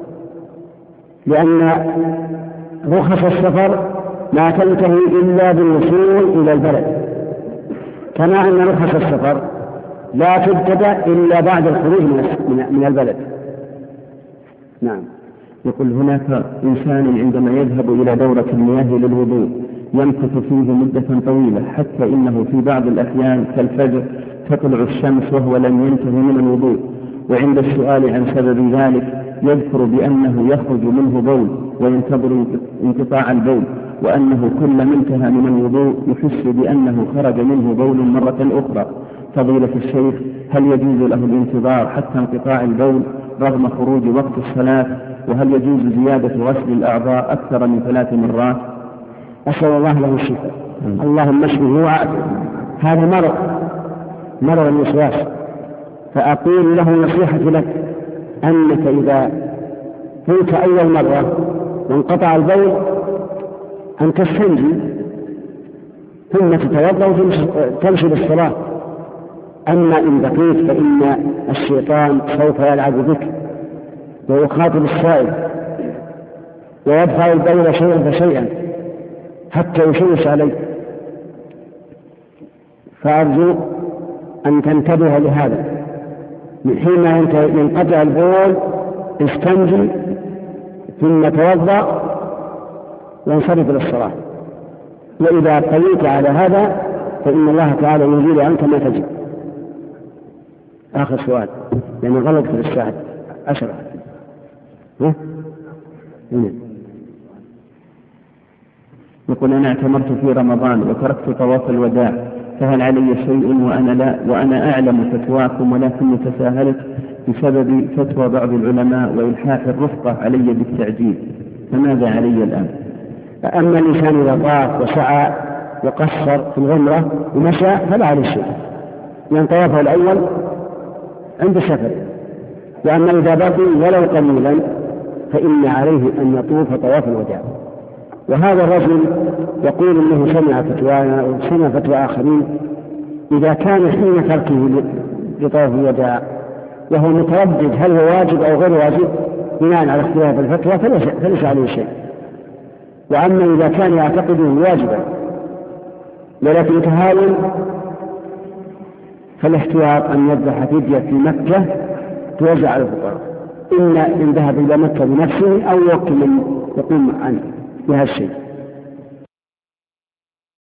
لأن رخص السفر ما تنتهي إلا بالوصول إلى البلد، كما أن رخص السفر لا تبتدأ إلا بعد الخروج من البلد. نعم.
يقول: هناك إنسان عندما يذهب إلى دورة المياه للوضوء يمكث فيه مدة طويلة حتى إنه في بعض الأحيان كالفجر تطلع الشمس وهو لم ينتهي من الوضوء، وعند السؤال عن سبب ذلك يذكر بأنه يخرج منه بول وينتظر انقطاع البول، وأنه كلما انتهى من الوضوء يحس بأنه خرج منه بول مرة أخرى. فضيلة الشيخ: هل يجوز له الانتظار حتى انقطاع البول رغم خروج وقت الصلاة؟ وهل يجوز زيادة غسل الأعضاء أكثر من ثلاث مرات؟
أسأل الله له الشفاء. اللهم اشفه وعافه. هذا مرض مرض الوسواس، فأقول له نصيحة لك أنك إذا قلت أول مرة وانقطع البول أن تستنجي ثم تتوضأ وتمشي بالصلاة. أما إن بقيت فإن الشيطان سوف يلعب بك ويخاطب السائل ويدفع البول شيئا فشيئا حتى يشوش عليك، فأرجو أن تنتبه لهذا. من حين ينقطع البول استنجي ثم توضأ وانصرف للصلاة، وإذا قيت على هذا فإن الله تعالى يزيل عنك ما تجب. آخر سؤال لأنه غلط في الساعة عشرة.
يقول: أنا اعتمرت في رمضان وتركت طواف الوداع، فهل علي شيء وأنا لا وأنا أعلم فتواكم ولكني تساهلت بسبب فتوى بعض العلماء وإلحاح الرفقة علي بالتعجيل، فماذا علي الآن؟
أما الإنسان إذا طاف وسعى وقصر في العمرة ومشى فلا عليه شيء، لأن طوافه الأول عند السفر. وأما إذا بقي ولو قليلا فإن عليه أن يطوف طواف الوداع. وهذا الرجل يقول إنه سمع فتوانا وسمع فتوى آخرين، إذا كان حين تركه لطواف الوداع وهو متردد هل هو واجب أو غير واجب بناء على اختلاف الفتوى فليس عليه شيء. وأما إذا كان يعتقده واجبا ولكن تهاون فالاحتياط أن يذبح فدية في مكة توزع على الفقراء، إما إن ذهب إلى مكة بنفسه أو يوكل من يقوم عنه بهذا الشيء.